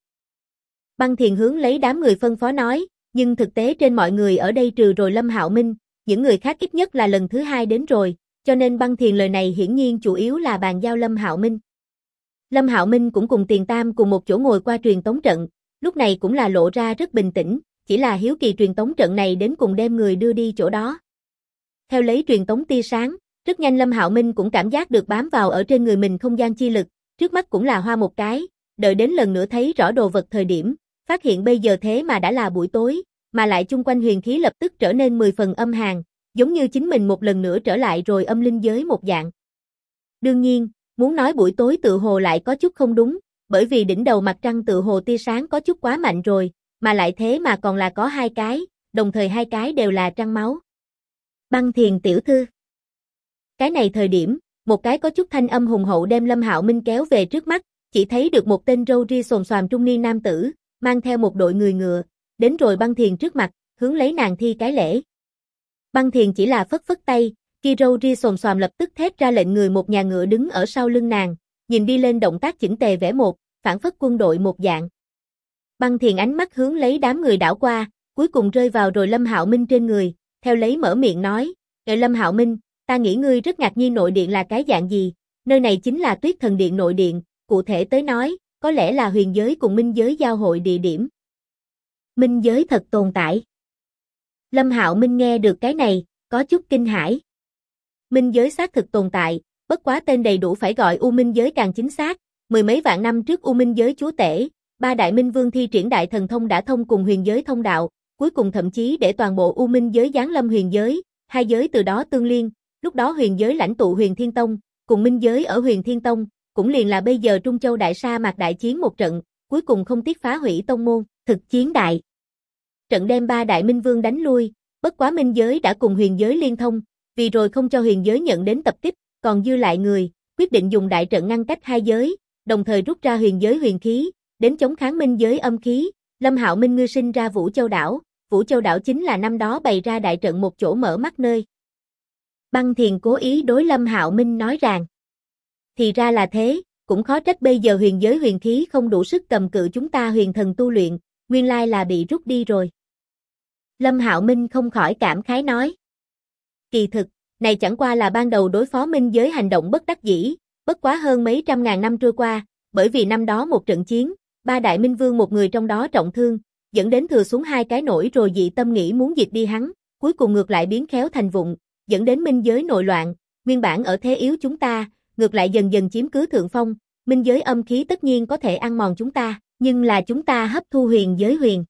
Băng Thiền hướng lấy đám người phân phó nói, nhưng thực tế trên mọi người ở đây trừ rồi Lâm Hạo Minh, những người khác ít nhất là lần thứ 2 đến rồi, cho nên Băng Thiền lời này hiển nhiên chủ yếu là bàn giao Lâm Hạo Minh. Lâm Hạo Minh cũng cùng Tiền Tam cùng một chỗ ngồi qua truyền tống trận, lúc này cũng là lộ ra rất bình tĩnh, chỉ là hiếu kỳ truyền tống trận này đến cùng đem người đưa đi chỗ đó. Theo lấy truyền tống tia sáng, rất nhanh Lâm Hạo Minh cũng cảm giác được bám vào ở trên người mình không gian chi lực, trước mắt cũng là hoa một cái, đợi đến lần nữa thấy rõ đồ vật thời điểm, phát hiện bây giờ thế mà đã là buổi tối, mà lại chung quanh huyền khí lập tức trở nên 10 phần âm hàn, giống như chính mình một lần nữa trở lại rồi âm linh giới một dạng. Đương nhiên, muốn nói buổi tối tự hồ lại có chút không đúng, bởi vì đỉnh đầu mặt trăng tự hồ tia sáng có chút quá mạnh rồi, mà lại thế mà còn là có hai cái, đồng thời hai cái đều là trăng máu. Băng Thiền tiểu thư. Cái này thời điểm, một cái có chút thanh âm hùng hậu đem Lâm Hạo Minh kéo về trước mắt, chỉ thấy được một tên râu ria xồm xoàm trung niên nam tử, mang theo một đội người ngựa, đến rồi Băng Thiền trước mặt, hướng lấy nàng thi cái lễ. Băng Thiền chỉ là phất phất tay, kia râu ria xồm xoàm lập tức thét ra lệnh người một nhà ngựa đứng ở sau lưng nàng, nhìn đi lên động tác chỉnh tề vẽ một, phản phất quân đội một dạng. Băng Thiền ánh mắt hướng lấy đám người đảo qua, cuối cùng rơi vào rồi Lâm Hạo Minh trên người, theo lấy mở miệng nói, Lâm Hạo Minh, ta nghĩ ngươi rất ngạc nhiên nội điện là cái dạng gì, nơi này chính là Tuyết Thần Điện nội điện, cụ thể tới nói, có lẽ là huyền giới cùng minh giới giao hội địa điểm. Minh giới thật tồn tại. Lâm Hạo Minh nghe được cái này, có chút kinh hãi. Minh giới xác thực tồn tại, bất quá tên đầy đủ phải gọi U Minh giới càng chính xác, mười mấy vạn năm trước U Minh giới chúa tể, ba đại minh vương thi triển đại thần thông đã thông cùng huyền giới thông đạo, cuối cùng thậm chí để toàn bộ U Minh giới giáng lâm huyền giới, hai giới từ đó tương liên, lúc đó huyền giới lãnh tụ Huyền Thiên Tông, cùng minh giới ở Huyền Thiên Tông, cũng liền là bây giờ Trung Châu đại sa mạc đại chiến một trận, cuối cùng không tiếc phá hủy tông môn, thực chiến đại trận đem ba đại minh vương đánh lui, bất quá minh giới đã cùng huyền giới liên thông, vì rồi không cho huyền giới nhận đến tập kích, còn dư lại người, quyết định dùng đại trận ngăn cách hai giới, đồng thời rút ra huyền giới huyền khí, đến chống kháng minh giới âm khí. Lâm Hạo Minh ngươi sinh ra Vũ Châu đảo, Vũ Châu đảo chính là năm đó bày ra đại trận một chỗ mở mắt nơi. Băng Thiền cố ý đối Lâm Hạo Minh nói rằng, thì ra là thế, cũng khó trách bây giờ huyền giới huyền khí không đủ sức cầm cự chúng ta huyền thần tu luyện, nguyên lai là bị rút đi rồi. Lâm Hạo Minh không khỏi cảm khái nói. Kỳ thực, này chẳng qua là ban đầu đối phó minh giới hành động bất đắc dĩ, bất quá hơn mấy trăm ngàn năm trôi qua, bởi vì năm đó một trận chiến, ba đại minh vương một người trong đó trọng thương, dẫn đến thừa xuống hai cái nổi rồi dị tâm nghĩ muốn diệt đi hắn, cuối cùng ngược lại biến khéo thành vụng, dẫn đến minh giới nội loạn, nguyên bản ở thế yếu chúng ta, ngược lại dần dần chiếm cứ thượng phong, minh giới âm khí tất nhiên có thể ăn mòn chúng ta, nhưng là chúng ta hấp thu huyền giới huyền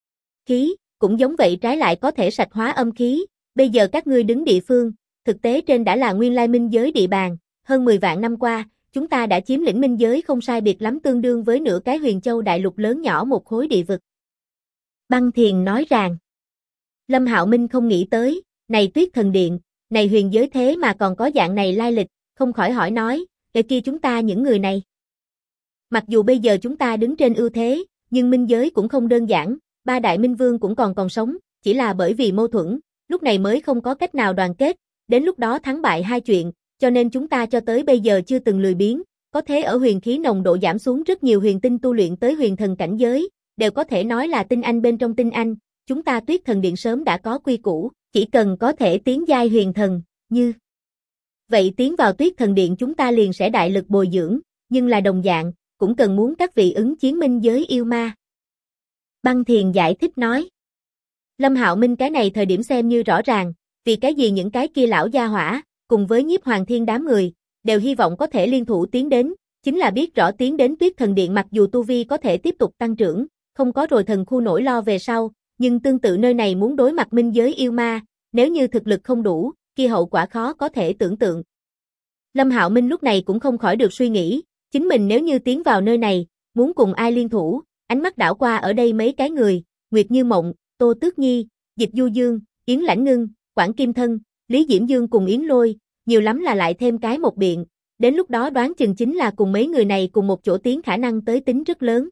khí, cũng giống vậy trái lại có thể sạch hóa âm khí, bây giờ các ngươi đứng địa phương, thực tế trên đã là nguyên lai minh giới địa bàn, hơn 10 vạn năm qua, chúng ta đã chiếm lĩnh minh giới không sai biệt lắm tương đương với nửa cái huyền châu đại lục lớn nhỏ một khối địa vực. Băng Thiền nói rằng, Lâm Hạo Minh không nghĩ tới, này Tuyết Thần Điện, này huyền giới thế mà còn có dạng này lai lịch, không khỏi hỏi nói, để kia chúng ta những người này. Mặc dù bây giờ chúng ta đứng trên ưu thế, nhưng minh giới cũng không đơn giản, ba đại minh vương cũng còn sống, chỉ là bởi vì mâu thuẫn, lúc này mới không có cách nào đoàn kết, đến lúc đó thắng bại hai chuyện, cho nên chúng ta cho tới bây giờ chưa từng lười biếng, có thế ở huyền khí nồng độ giảm xuống rất nhiều huyền tinh tu luyện tới huyền thần cảnh giới, đều có thể nói là tinh anh bên trong tinh anh, chúng ta Tuyết Thần Điện sớm đã có quy củ, chỉ cần có thể tiến giai huyền thần, như vậy tiến vào Tuyết Thần Điện chúng ta liền sẽ đại lực bồi dưỡng, nhưng là đồng dạng, cũng cần muốn các vị ứng chiến minh giới yêu ma. Băng Thiền giải thích nói. Lâm Hạo Minh cái này thời điểm xem như rõ ràng, vì cái gì những cái kia lão gia hỏa, cùng với Nhiếp Hoàng Thiên đám người, đều hy vọng có thể liên thủ tiến đến, chính là biết rõ tiến đến Tuyết Thần Điện mặc dù tu vi có thể tiếp tục tăng trưởng, không có rồi thần khu nổi lo về sau, nhưng tương tự nơi này muốn đối mặt minh giới yêu ma, nếu như thực lực không đủ, kia hậu quả khó có thể tưởng tượng. Lâm Hạo Minh lúc này cũng không khỏi được suy nghĩ, chính mình nếu như tiến vào nơi này, muốn cùng ai liên thủ, ánh mắt đảo qua ở đây mấy cái người, Nguyệt Như Mộng, Tô Tước Nhi, Dịch Du Dương, Yến Lãnh Ngưng, Quản Kim Thân, Lý Diễm Dương cùng Yến Lôi, nhiều lắm là lại thêm cái một biện, đến lúc đó đoán chừng chính là cùng mấy người này cùng một chỗ tiến khả năng tới tính rất lớn.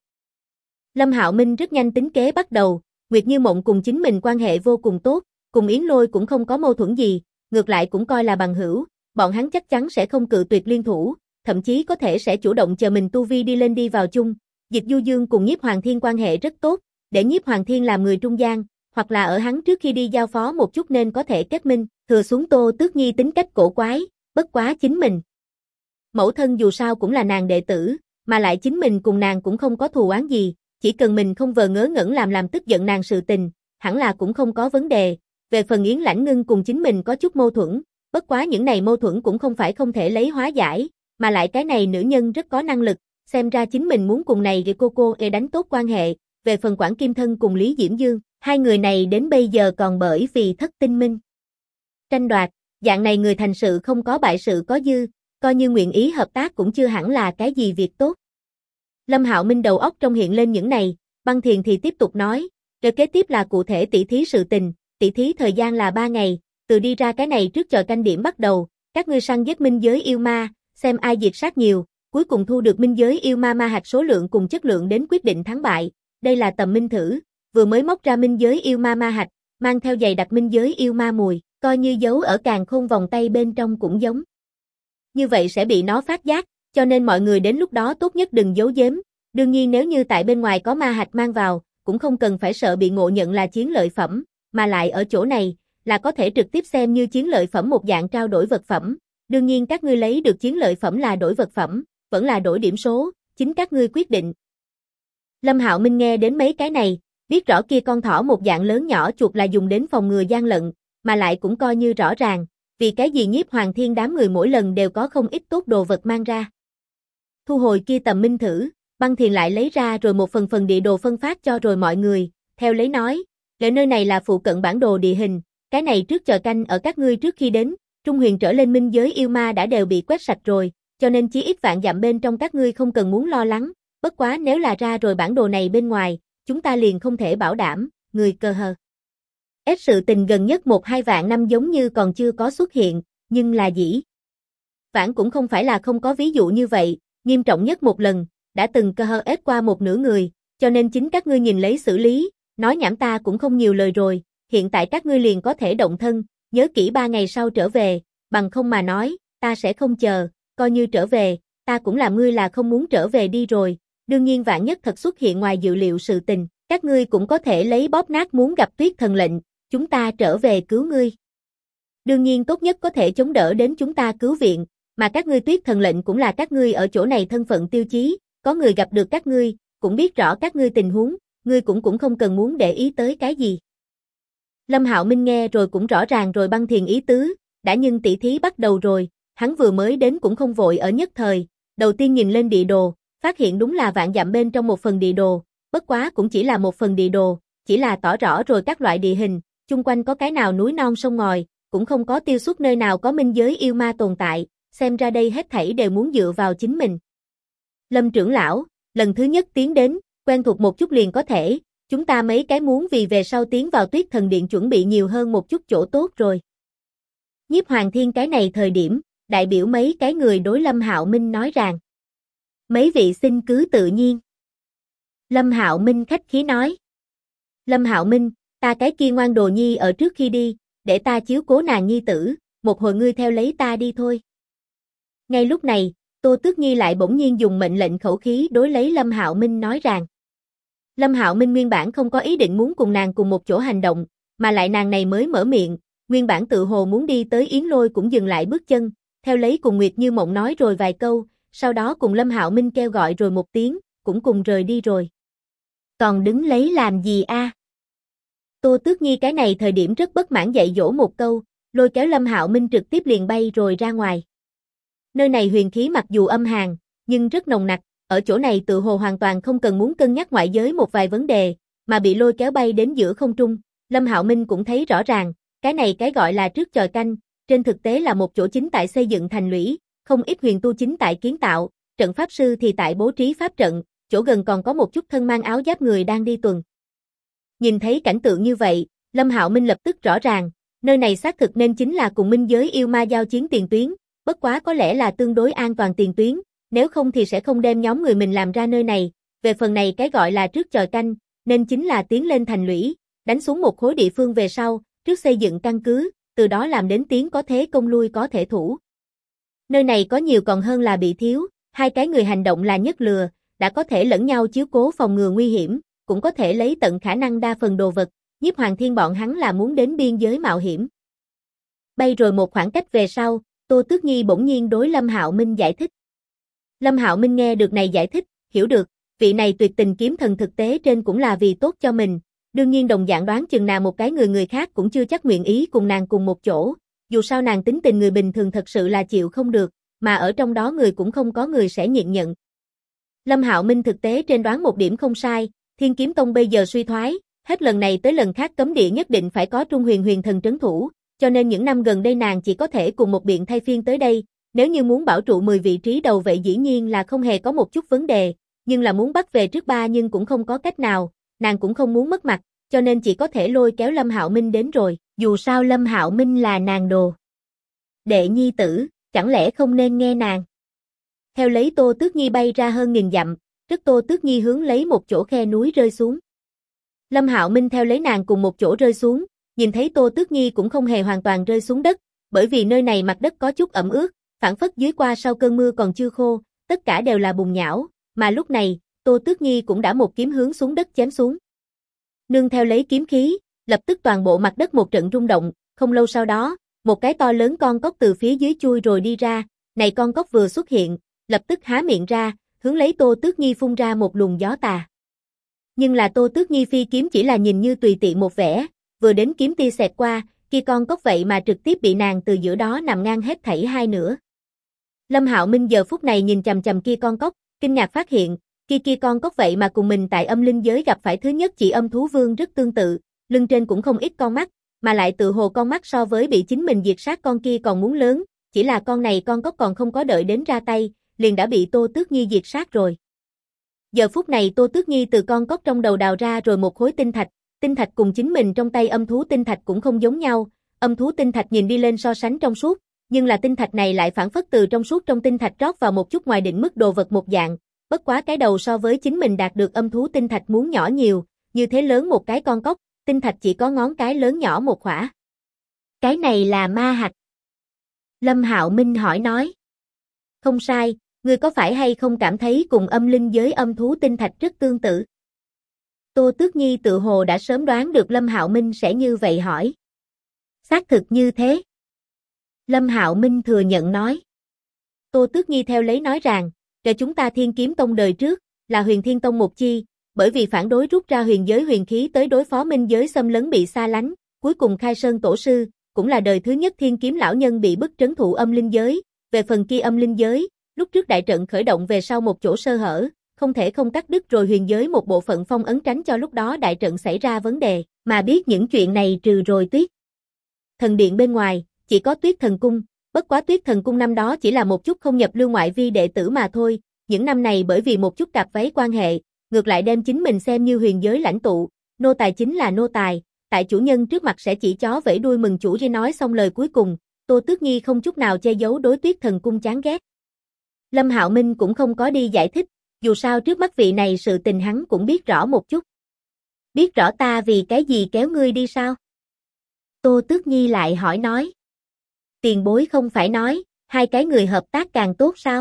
Lâm Hạo Minh rất nhanh tính kế bắt đầu, Nguyệt Như Mộng cùng chính mình quan hệ vô cùng tốt, cùng Yến Lôi cũng không có mâu thuẫn gì, ngược lại cũng coi là bằng hữu, bọn hắn chắc chắn sẽ không cự tuyệt liên thủ, thậm chí có thể sẽ chủ động chờ mình tu vi đi lên đi vào chung. Dịch Du Dương cùng Nhiếp Hoàng Thiên quan hệ rất tốt, để Nhiếp Hoàng Thiên làm người trung gian, hoặc là ở hắn trước khi đi giao phó một chút nên có thể kết minh, thừa xuống Tô Tước Nhi tính cách cổ quái, bất quá chính mình. Mẫu thân dù sao cũng là nàng đệ tử, mà lại chính mình cùng nàng cũng không có thù oán gì, chỉ cần mình không vờ ngớ ngẩn làm tức giận nàng sự tình, hẳn là cũng không có vấn đề. Về phần Yến Lãnh Ngưng cùng chính mình có chút mâu thuẫn, bất quá những này mâu thuẫn cũng không phải không thể lấy hóa giải, mà lại cái này nữ nhân rất có năng lực, xem ra chính mình muốn cùng này cô đánh tốt quan hệ. Về phần Quản Kim Thân cùng Lý Diễm Dương, hai người này đến bây giờ còn bởi vì Thất Tinh Minh tranh đoạt, dạng này người thành sự không có bại sự có dư, coi như nguyện ý hợp tác cũng chưa hẳn là cái gì việc tốt. Lâm Hạo Minh đầu óc trong hiện lên những này, Băng Thiền thì tiếp tục nói, rồi kế tiếp là cụ thể tỷ thí sự tình, tỷ thí thời gian là 3 ngày, từ đi ra cái này trước chờ canh điểm bắt đầu, các ngươi săn giết minh giới yêu ma, xem ai diệt sát nhiều, cuối cùng thu được minh giới yêu ma ma hạch số lượng cùng chất lượng đến quyết định thắng bại. Đây là tầm minh thử, vừa mới móc ra minh giới yêu ma ma hạch, mang theo dày đặc minh giới yêu ma mùi, coi như giấu ở càn khôn vòng tay bên trong cũng giống. Như vậy sẽ bị nó phát giác, cho nên mọi người đến lúc đó tốt nhất đừng giấu giếm. Đương nhiên nếu như tại bên ngoài có ma hạch mang vào, cũng không cần phải sợ bị ngộ nhận là chiến lợi phẩm, mà lại ở chỗ này, là có thể trực tiếp xem như chiến lợi phẩm một dạng trao đổi vật phẩm. Đương nhiên các ngươi lấy được chiến lợi phẩm là đổi vật phẩm, vẫn là đổi điểm số, chính các ngươi quyết định. Lâm Hạo Minh nghe đến mấy cái này, biết rõ kia con thỏ một dạng lớn nhỏ chuột là dùng đến phòng ngừa gian lận, mà lại cũng coi như rõ ràng, vì cái gì Nhiếp Hoàng Thiên đám người mỗi lần đều có không ít tốt đồ vật mang ra. Thu hồi kia tầm minh thử, Băng Thiền lại lấy ra rồi một phần địa đồ phân phát cho rồi mọi người, theo lấy nói, lệ nơi này là phụ cận bản đồ địa hình, cái này trước chờ canh ở các ngươi trước khi đến, Trung Huyền trở lên minh giới yêu ma đã đều bị quét sạch rồi, cho nên chí ít vạn dặm bên trong các ngươi không cần muốn lo lắng, bất quá nếu là ra rồi bản đồ này bên ngoài, chúng ta liền không thể bảo đảm, người cờ hờ. Sự tình gần nhất 1-2 vạn năm giống như còn chưa có xuất hiện, nhưng là dĩ vãng cũng không phải là không có ví dụ như vậy, nghiêm trọng nhất một lần, đã từng cờ hờ qua một nửa người, cho nên chính các ngươi nhìn lấy xử lý, nói nhảm ta cũng không nhiều lời rồi, hiện tại các ngươi liền có thể động thân, nhớ kỹ 3 ngày sau trở về, bằng không mà nói, ta sẽ không chờ, coi như trở về, ta cũng làm ngươi là không muốn trở về đi rồi, đương nhiên vạn nhất thật xuất hiện ngoài dự liệu sự tình, các ngươi cũng có thể lấy bóp nát muốn gặp Tuyết Thần lệnh, chúng ta trở về cứu ngươi. Đương nhiên tốt nhất có thể chống đỡ đến chúng ta cứu viện, mà các ngươi Tuyết Thần lệnh cũng là các ngươi ở chỗ này thân phận tiêu chí, có người gặp được các ngươi, cũng biết rõ các ngươi tình huống, ngươi cũng không cần muốn để ý tới cái gì. Lâm Hạo Minh nghe rồi cũng rõ ràng rồi Băng Thiền ý tứ, đã nhưng tỷ thí bắt đầu rồi, hắn vừa mới đến cũng không vội ở nhất thời, đầu tiên nhìn lên địa đồ, phát hiện đúng là vạn dặm bên trong một phần địa đồ, bất quá cũng chỉ là một phần địa đồ, chỉ là tỏ rõ rồi các loại địa hình, chung quanh có cái nào núi non sông ngòi, cũng không có tiêu xuất nơi nào có minh giới yêu ma tồn tại, xem ra đây hết thảy đều muốn dựa vào chính mình. Lâm trưởng lão, lần thứ nhất tiến đến, quen thuộc một chút liền có thể, chúng ta mấy cái muốn vì về sau tiến vào Tuyết Thần Điện chuẩn bị nhiều hơn một chút chỗ tốt rồi. Nhiếp Hoàng Thiên cái này thời điểm, đại biểu mấy cái người đối Lâm Hạo Minh nói rằng, mấy vị xin cứ tự nhiên. Lâm Hạo Minh khách khí nói, Lâm Hạo Minh, ta cái kia ngoan đồ nhi ở trước khi đi, để ta chiếu cố nàng nhi tử, một hồi ngươi theo lấy ta đi thôi. Ngay lúc này, Tô Tước Nhi lại bỗng nhiên dùng mệnh lệnh khẩu khí đối lấy Lâm Hạo Minh nói rằng. Lâm Hạo Minh nguyên bản không có ý định muốn cùng nàng cùng một chỗ hành động, mà lại nàng này mới mở miệng, nguyên bản tự hồ muốn đi tới Yến Lôi cũng dừng lại bước chân, theo lấy cùng Nguyệt Như Mộng nói rồi vài câu, sau đó cùng Lâm Hạo Minh kêu gọi rồi một tiếng, cũng cùng rời đi rồi. Còn đứng lấy làm gì a? Tô Tước Nhi cái này thời điểm rất bất mãn dạy dỗ một câu, lôi kéo Lâm Hạo Minh trực tiếp liền bay rồi ra ngoài. Nơi này huyền khí mặc dù âm hàn, nhưng rất nồng nặc, ở chỗ này tự hồ hoàn toàn không cần muốn cân nhắc ngoại giới một vài vấn đề, mà bị lôi kéo bay đến giữa không trung. Lâm Hạo Minh cũng thấy rõ ràng, cái này cái gọi là trước chòi canh, trên thực tế là một chỗ chính tại xây dựng thành lũy, không ít huyền tu chính tại kiến tạo, trận pháp sư thì tại bố trí pháp trận, chỗ gần còn có một chút thân mang áo giáp người đang đi tuần. Nhìn thấy cảnh tượng như vậy, Lâm Hạo Minh lập tức rõ ràng, nơi này xác thực nên chính là cùng minh giới yêu ma giao chiến tiền tuyến, bất quá có lẽ là tương đối an toàn tiền tuyến, nếu không thì sẽ không đem nhóm người mình làm ra nơi này, về phần này cái gọi là trước chòi canh, nên chính là tiến lên thành lũy, đánh xuống một khối địa phương về sau, trước xây dựng căn cứ, từ đó làm đến tiến có thế công lui có thể thủ. Nơi này có nhiều còn hơn là bị thiếu, hai cái người hành động là nhất lừa, đã có thể lẫn nhau chiếu cố phòng ngừa nguy hiểm, cũng có thể lấy tận khả năng đa phần đồ vật, Nhiếp Hoàng Thiên bọn hắn là muốn đến biên giới mạo hiểm. Bay rồi một khoảng cách về sau, Tô Tước Nhi bỗng nhiên đối Lâm Hạo Minh giải thích. Lâm Hạo Minh nghe được này giải thích, hiểu được, vị này tuyệt tình kiếm thần thực tế trên cũng là vì tốt cho mình, đương nhiên đồng dạng đoán chừng nào một cái người khác cũng chưa chắc nguyện ý cùng nàng cùng một chỗ, dù sao nàng tính tình người bình thường thật sự là chịu không được, mà ở trong đó người cũng không có người sẽ nhịn nhận. Lâm Hạo Minh thực tế trên đoán một điểm không sai, Thiên Kiếm Tông bây giờ suy thoái, hết lần này tới lần khác cấm địa nhất định phải có Trung Huyền Huyền Thần trấn thủ, cho nên những năm gần đây nàng chỉ có thể cùng một biện thay phiên tới đây, nếu như muốn bảo trụ 10 vị trí đầu vậy dĩ nhiên là không hề có một chút vấn đề, nhưng là muốn bắt về trước ba nhưng cũng không có cách nào, nàng cũng không muốn mất mặt, cho nên chỉ có thể lôi kéo Lâm Hạo Minh đến rồi, dù sao Lâm Hạo Minh là nàng đồ đệ nhi tử, chẳng lẽ không nên nghe nàng. Theo lấy Tô Tước Nhi bay ra hơn 1000 dặm, rất Tô Tước Nhi hướng lấy một chỗ khe núi rơi xuống. Lâm Hạo Minh theo lấy nàng cùng một chỗ rơi xuống, nhìn thấy Tô Tước Nhi cũng không hề hoàn toàn rơi xuống đất, bởi vì nơi này mặt đất có chút ẩm ướt, phảng phất dưới qua sau cơn mưa còn chưa khô, tất cả đều là bùn nhão, mà lúc này, Tô Tước Nhi cũng đã một kiếm hướng xuống đất chém xuống. Nương theo lấy kiếm khí, lập tức toàn bộ mặt đất một trận rung động, không lâu sau đó, một cái to lớn con cóc từ phía dưới chui rồi đi ra, này con cóc vừa xuất hiện, lập tức há miệng ra, hướng lấy Tô Tước Nhi phun ra một luồng gió tà. Nhưng là Tô Tước Nhi phi kiếm chỉ là nhìn như tùy tiện một vẻ, vừa đến kiếm tia xẹt qua, kia con cóc vậy mà trực tiếp bị nàng từ giữa đó nằm ngang hết thảy hai nửa. Lâm Hạo Minh giờ phút này nhìn chằm chằm kia con cóc, kinh ngạc phát hiện, kia con cóc vậy mà cùng mình tại âm linh giới gặp phải thứ nhất chỉ âm thú vương rất tương tự, lưng trên cũng không ít con mắt, mà lại tự hồ con mắt so với bị chính mình diệt sát con kia còn muốn lớn, chỉ là con này con cóc còn không có đợi đến ra tay, liền đã bị Tô Tước Nhi diệt sát rồi. Giờ phút này Tô Tước Nhi từ con cóc trong đầu đào ra rồi một khối tinh thạch cùng chính mình trong tay âm thú tinh thạch cũng không giống nhau, âm thú tinh thạch nhìn đi lên so sánh trong suốt, nhưng là tinh thạch này lại phản phất từ trong suốt trong tinh thạch rót vào một chút ngoài định mức đồ vật một dạng, bất quá cái đầu so với chính mình đạt được âm thú tinh thạch muốn nhỏ nhiều, như thế lớn một cái con cóc, tinh thạch chỉ có ngón cái lớn nhỏ một khỏa. Cái này là ma hạch. Lâm Hạo Minh hỏi nói. Không sai, ngươi có phải hay không cảm thấy cùng âm linh giới âm thú tinh thạch rất tương tự? Tô Tước Nhi tự hồ đã sớm đoán được Lâm Hạo Minh sẽ như vậy hỏi. Xác thực như thế. Lâm Hạo Minh thừa nhận nói. Tô Tước Nhi theo lấy nói rằng, chúng ta Thiên Kiếm Tông đời trước, là Huyền Thiên Tông một chi, bởi vì phản đối rút ra huyền giới huyền khí tới đối phó minh giới xâm lấn bị xa lánh, cuối cùng khai sơn tổ sư, cũng là đời thứ nhất Thiên Kiếm lão nhân bị bức trấn thủ âm linh giới, về phần kia âm linh giới, lúc trước đại trận khởi động về sau một chỗ sơ hở, không thể không cắt đứt rồi huyền giới một bộ phận phong ấn tránh cho lúc đó đại trận xảy ra vấn đề, mà biết những chuyện này trừ rồi Tuyết Thần Điện bên ngoài, chỉ có Tuyết Thần Cung, bất quá Tuyết Thần Cung năm đó chỉ là một chút không nhập lưu ngoại vi đệ tử mà thôi, những năm này bởi vì một chút cặp váy quan hệ, ngược lại đem chính mình xem như huyền giới lãnh tụ, nô tài chính là nô tài, tại chủ nhân trước mặt sẽ chỉ chó vẫy đuôi mừng chủ ri nói xong lời cuối cùng, Tô Tước Nhi không chút nào che giấu đối Tuyết Thần Cung chán ghét. Lâm Hạo Minh cũng không có đi giải thích, dù sao trước mắt vị này sự tình hắn cũng biết rõ một chút. Biết rõ ta vì cái gì kéo ngươi đi sao? Tô Tước Nhi lại hỏi nói. Tiền bối không phải nói, hai cái người hợp tác càng tốt sao?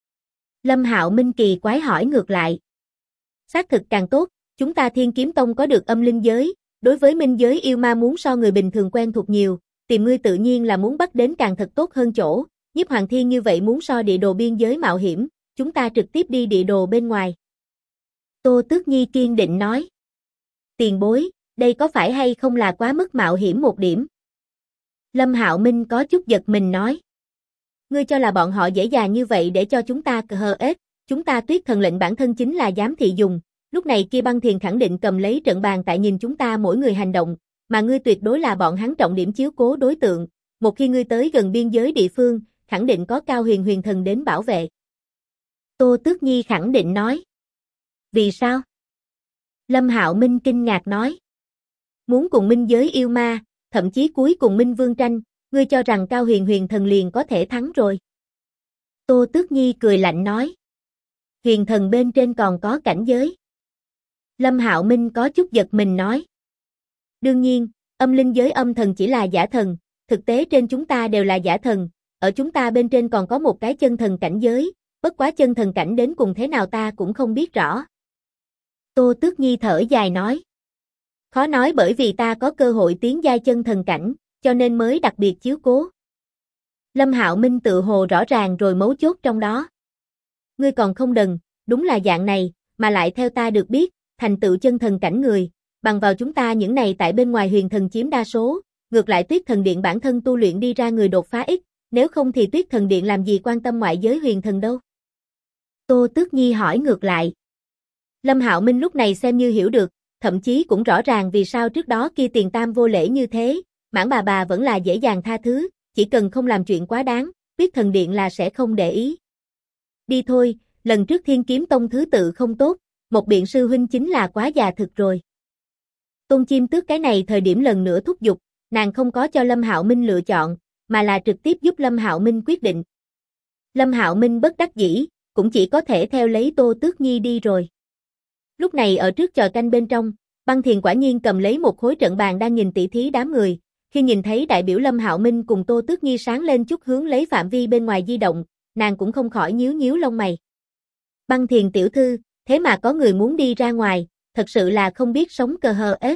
Lâm Hạo Minh kỳ quái hỏi ngược lại. Xác thực càng tốt, chúng ta Thiên Kiếm Tông có được âm linh giới, đối với minh giới yêu ma muốn so người bình thường quen thuộc nhiều, tìm ngươi tự nhiên là muốn bắt đến càng thật tốt hơn chỗ, Nhiếp Hoàng Thiên như vậy muốn so địa đồ biên giới mạo hiểm, chúng ta trực tiếp đi địa đồ bên ngoài. Tô Tước Nhi kiên định nói. Tiền bối, đây có phải hay không là quá mức mạo hiểm một điểm? Lâm Hạo Minh có chút giật mình nói. Ngươi cho là bọn họ dễ dàng như vậy để cho chúng ta hờ ết, chúng ta Tuyết Thần lệnh bản thân chính là giám thị dùng, lúc này kia Băng Thiền khẳng định cầm lấy trận bàn tại nhìn chúng ta mỗi người hành động, mà ngươi tuyệt đối là bọn hắn trọng điểm chiếu cố đối tượng, một khi ngươi tới gần biên giới địa phương, khẳng định có Cao Huyền Huyền Thần đến bảo vệ. Tô Tước Nhi khẳng định nói. Vì sao? Lâm Hạo Minh kinh ngạc nói. Muốn cùng minh giới yêu ma, thậm chí cuối cùng minh vương tranh, ngươi cho rằng Cao Huyền Huyền Thần liền có thể thắng rồi. Tô Tước Nhi cười lạnh nói. Huyền Thần bên trên còn có cảnh giới. Lâm Hạo Minh có chút giật mình nói. Đương nhiên, âm linh giới âm thần chỉ là giả thần, thực tế trên chúng ta đều là giả thần, ở chúng ta bên trên còn có một cái chân thần cảnh giới, bất quá chân thần cảnh đến cùng thế nào ta cũng không biết rõ. Tô Tước Nhi thở dài nói. Khó nói bởi vì ta có cơ hội tiến giai chân thần cảnh, cho nên mới đặc biệt chiếu cố. Lâm Hạo Minh tự hồ rõ ràng rồi mấu chốt trong đó. Ngươi còn không đần, đúng là dạng này, mà lại theo ta được biết, thành tựu chân thần cảnh người, bằng vào chúng ta những này tại bên ngoài huyền thần chiếm đa số, ngược lại Tuyết Thần Điện bản thân tu luyện đi ra người đột phá ít, nếu không thì Tuyết Thần Điện làm gì quan tâm ngoại giới huyền thần đâu. Tô Tước Nhi hỏi ngược lại. Lâm Hạo Minh lúc này xem như hiểu được, thậm chí cũng rõ ràng vì sao trước đó kia Tiền Tam vô lễ như thế, Mãn bà vẫn là dễ dàng tha thứ, chỉ cần không làm chuyện quá đáng, Tuyết Thần Điện là sẽ không để ý. Đi thôi, lần trước Thiên Kiếm Tông thứ tự không tốt, một biện sư huynh chính là quá già thực rồi. Tôn Chim Tước cái này thời điểm lần nữa thúc giục, nàng không có cho Lâm Hạo Minh lựa chọn, mà là trực tiếp giúp Lâm Hạo Minh quyết định. Lâm Hạo Minh bất đắc dĩ, cũng chỉ có thể theo lấy Tô Tước Nhi đi rồi. Lúc này ở trước chòi canh bên trong, Băng Thiền quả nhiên cầm lấy một khối trận bàn đang nhìn tỉ thí đám người, khi nhìn thấy đại biểu Lâm Hạo Minh cùng Tô Tước Nhi sáng lên chút hướng lấy phạm vi bên ngoài di động, nàng cũng không khỏi nhíu nhíu lông mày. Băng Thiền tiểu thư, thế mà có người muốn đi ra ngoài, thật sự là không biết sống cờ hờ ếch.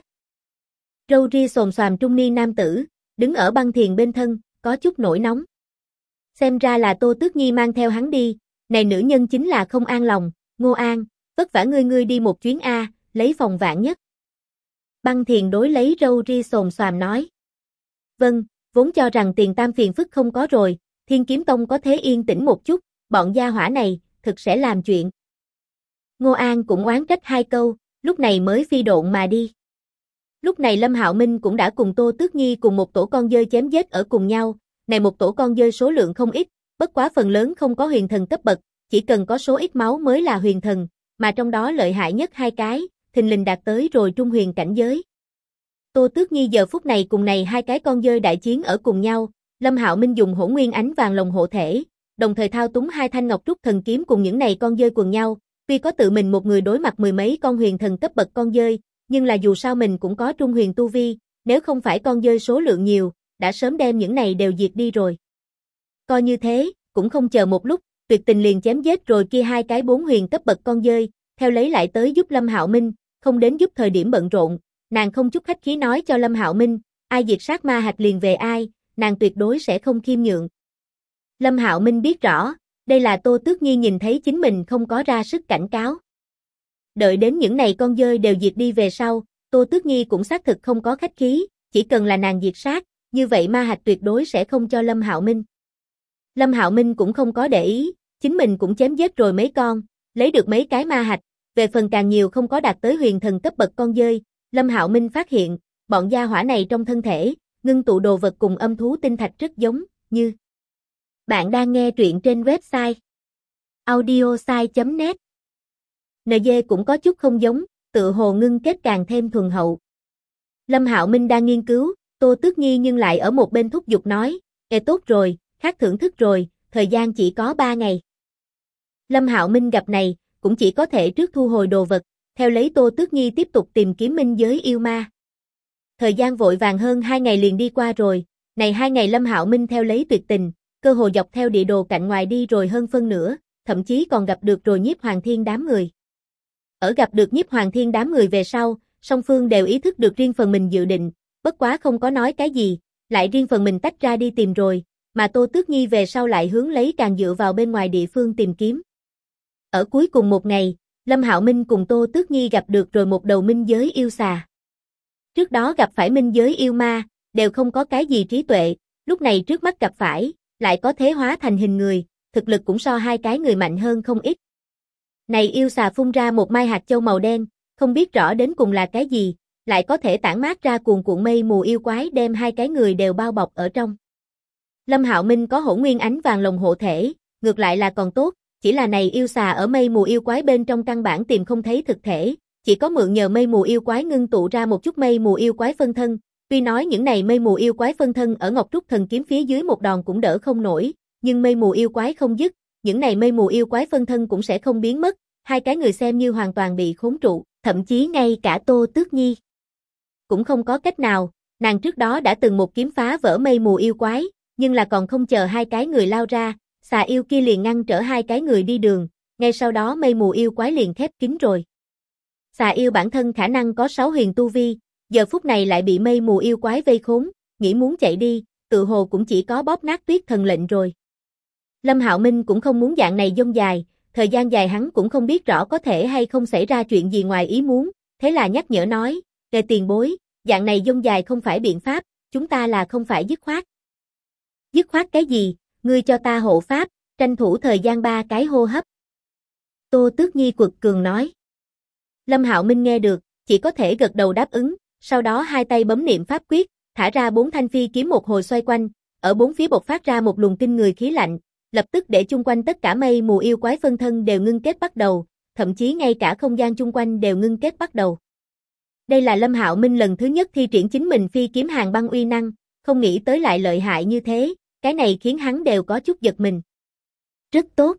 Râu ria xồm xoàm trung niên nam tử, đứng ở Băng Thiền bên thân, có chút nổi nóng. Xem ra là Tô Tước Nhi mang theo hắn đi, này nữ nhân chính là không an lòng, Ngô An, vất vả ngươi đi một chuyến A, lấy phòng vạn nhất. Băng Thiền đối lấy râu ria xồm xoàm nói. Vâng, vốn cho rằng Tiền Tam phiền phức không có rồi, Thiên Kiếm Tông có thế yên tĩnh một chút, bọn gia hỏa này, thực sẽ làm chuyện. Ngô An cũng oán trách hai câu, lúc này mới phi độn mà đi. Lúc này Lâm Hạo Minh cũng đã cùng Tô Tước Nhi cùng một tổ con dơi chém giết ở cùng nhau, này một tổ con dơi số lượng không ít, bất quá phần lớn không có huyền thần cấp bậc, chỉ cần có số ít máu mới là huyền thần, mà trong đó lợi hại nhất hai cái, thình lình đạt tới rồi trung huyền cảnh giới. Tô Tước Nhi giờ phút này cùng này hai cái con dơi đại chiến ở cùng nhau, Lâm Hạo Minh dùng Hỗn Nguyên Ánh Vàng Lồng hộ thể, đồng thời thao túng hai thanh ngọc trúc thần kiếm cùng những này con dơi quần nhau, tuy có tự mình một người đối mặt mười mấy con huyền thần cấp bậc con dơi, nhưng là dù sao mình cũng có trung huyền tu vi, nếu không phải con dơi số lượng nhiều, đã sớm đem những này đều diệt đi rồi. Coi như thế, cũng không chờ một lúc, Tuyệt Tình liền chém giết rồi kia hai cái 4 huyền cấp bậc con dơi, theo lấy lại tới giúp Lâm Hạo Minh, không đến giúp thời điểm bận rộn, nàng không chút khách khí nói cho Lâm Hạo Minh, ai diệt sát ma hạch liền về ai, nàng tuyệt đối sẽ không khiêm nhượng. Lâm Hạo Minh biết rõ, đây là Tô Tước Nhi nhìn thấy chính mình không có ra sức cảnh cáo. Đợi đến những này con dơi đều diệt đi về sau, Tô Tước Nhi cũng xác thực không có khách khí, chỉ cần là nàng diệt sát, như vậy ma hạch tuyệt đối sẽ không cho Lâm Hạo Minh. Lâm Hạo Minh cũng không có để ý, chính mình cũng chém giết rồi mấy con, lấy được mấy cái ma hạch, về phần càng nhiều không có đạt tới huyền thần cấp bậc con dơi, Lâm Hạo Minh phát hiện, bọn gia hỏa này trong thân thể, ngưng tụ đồ vật cùng âm thú tinh thạch rất giống, như. Bạn đang nghe truyện trên website audiosai.net. NG cũng có chút không giống, tự hồ ngưng kết càng thêm thuần hậu. Lâm Hạo Minh đang nghiên cứu, Tô Tước Nhi nhưng lại ở một bên thúc giục nói, tốt rồi, khác thưởng thức rồi, thời gian chỉ có 3 ngày. Lâm Hạo Minh gặp này, cũng chỉ có thể trước thu hồi đồ vật, theo lấy Tô Tước Nhi tiếp tục tìm kiếm minh giới yêu ma. Thời gian vội vàng hơn 2 ngày liền đi qua rồi, này 2 ngày Lâm Hạo Minh theo lấy Tuyệt Tình, cơ hồ dọc theo địa đồ cạnh ngoài đi rồi hơn phân nửa, thậm chí còn gặp được rồi Nhiếp Hoàng Thiên đám người. Ở gặp được Nhiếp Hoàng Thiên đám người về sau, song phương đều ý thức được riêng phần mình dự định, bất quá không có nói cái gì, lại riêng phần mình tách ra đi tìm rồi, mà Tô Tước Nhi về sau lại hướng lấy càng dựa vào bên ngoài địa phương tìm kiếm. Ở cuối cùng một ngày, Lâm Hạo Minh cùng Tô Tước Nhi gặp được rồi một đầu minh giới yêu xà. Trước đó gặp phải minh giới yêu ma, đều không có cái gì trí tuệ, lúc này trước mắt gặp phải, lại có thế hóa thành hình người, thực lực cũng so hai cái người mạnh hơn không ít. Này yêu xà phun ra một mai hạt châu màu đen, không biết rõ đến cùng là cái gì, lại có thể tản mát ra cuồn cuộn mây mù yêu quái đem hai cái người đều bao bọc ở trong. Lâm Hạo Minh có Hỗn Nguyên Ánh Vàng Lồng hộ thể, ngược lại là còn tốt, chỉ là này yêu xà ở mây mù yêu quái bên trong căn bản tìm không thấy thực thể, chỉ có mượn nhờ mây mù yêu quái ngưng tụ ra một chút mây mù yêu quái phân thân, tuy nói những này mây mù yêu quái phân thân ở Ngọc Trúc Thần Kiếm phía dưới một đòn cũng đỡ không nổi, nhưng mây mù yêu quái không dứt, những này mây mù yêu quái phân thân cũng sẽ không biến mất, hai cái người xem như hoàn toàn bị khốn trụ, thậm chí ngay cả Tô Tước Nhi cũng không có cách nào, nàng trước đó đã từng một kiếm phá vỡ mây mù yêu quái, nhưng là còn không chờ hai cái người lao ra, xà yêu kia liền ngăn trở hai cái người đi đường, ngay sau đó mây mù yêu quái liền khép kín rồi. Xà yêu bản thân khả năng có 6 huyền tu vi, giờ phút này lại bị mây mù yêu quái vây khốn, nghĩ muốn chạy đi, tự hồ cũng chỉ có bóp nát Tuyết Thần lệnh rồi. Lâm Hạo Minh cũng không muốn dạng này dông dài, thời gian dài hắn cũng không biết rõ có thể hay không xảy ra chuyện gì ngoài ý muốn, thế là nhắc nhở nói, "Kề tiền bối, dạng này dông dài không phải biện pháp, chúng ta là không phải dứt khoát." "Dứt khoát cái gì, ngươi cho ta hộ pháp, tranh thủ thời gian 3 cái hô hấp." Tô Tước Nhi quật cường nói. Lâm Hạo Minh nghe được, chỉ có thể gật đầu đáp ứng, sau đó hai tay bấm niệm pháp quyết, thả ra 4 thanh phi kiếm một hồi xoay quanh, ở bốn phía bộc phát ra một luồng kinh người khí lạnh, lập tức để chung quanh tất cả mây mù yêu quái phân thân đều ngưng kết bắt đầu, thậm chí ngay cả không gian chung quanh đều ngưng kết bắt đầu. Đây là Lâm Hạo Minh lần thứ nhất thi triển chính mình phi kiếm hàng băng uy năng, không nghĩ tới lại lợi hại như thế, cái này khiến hắn đều có chút giật mình. Rất tốt.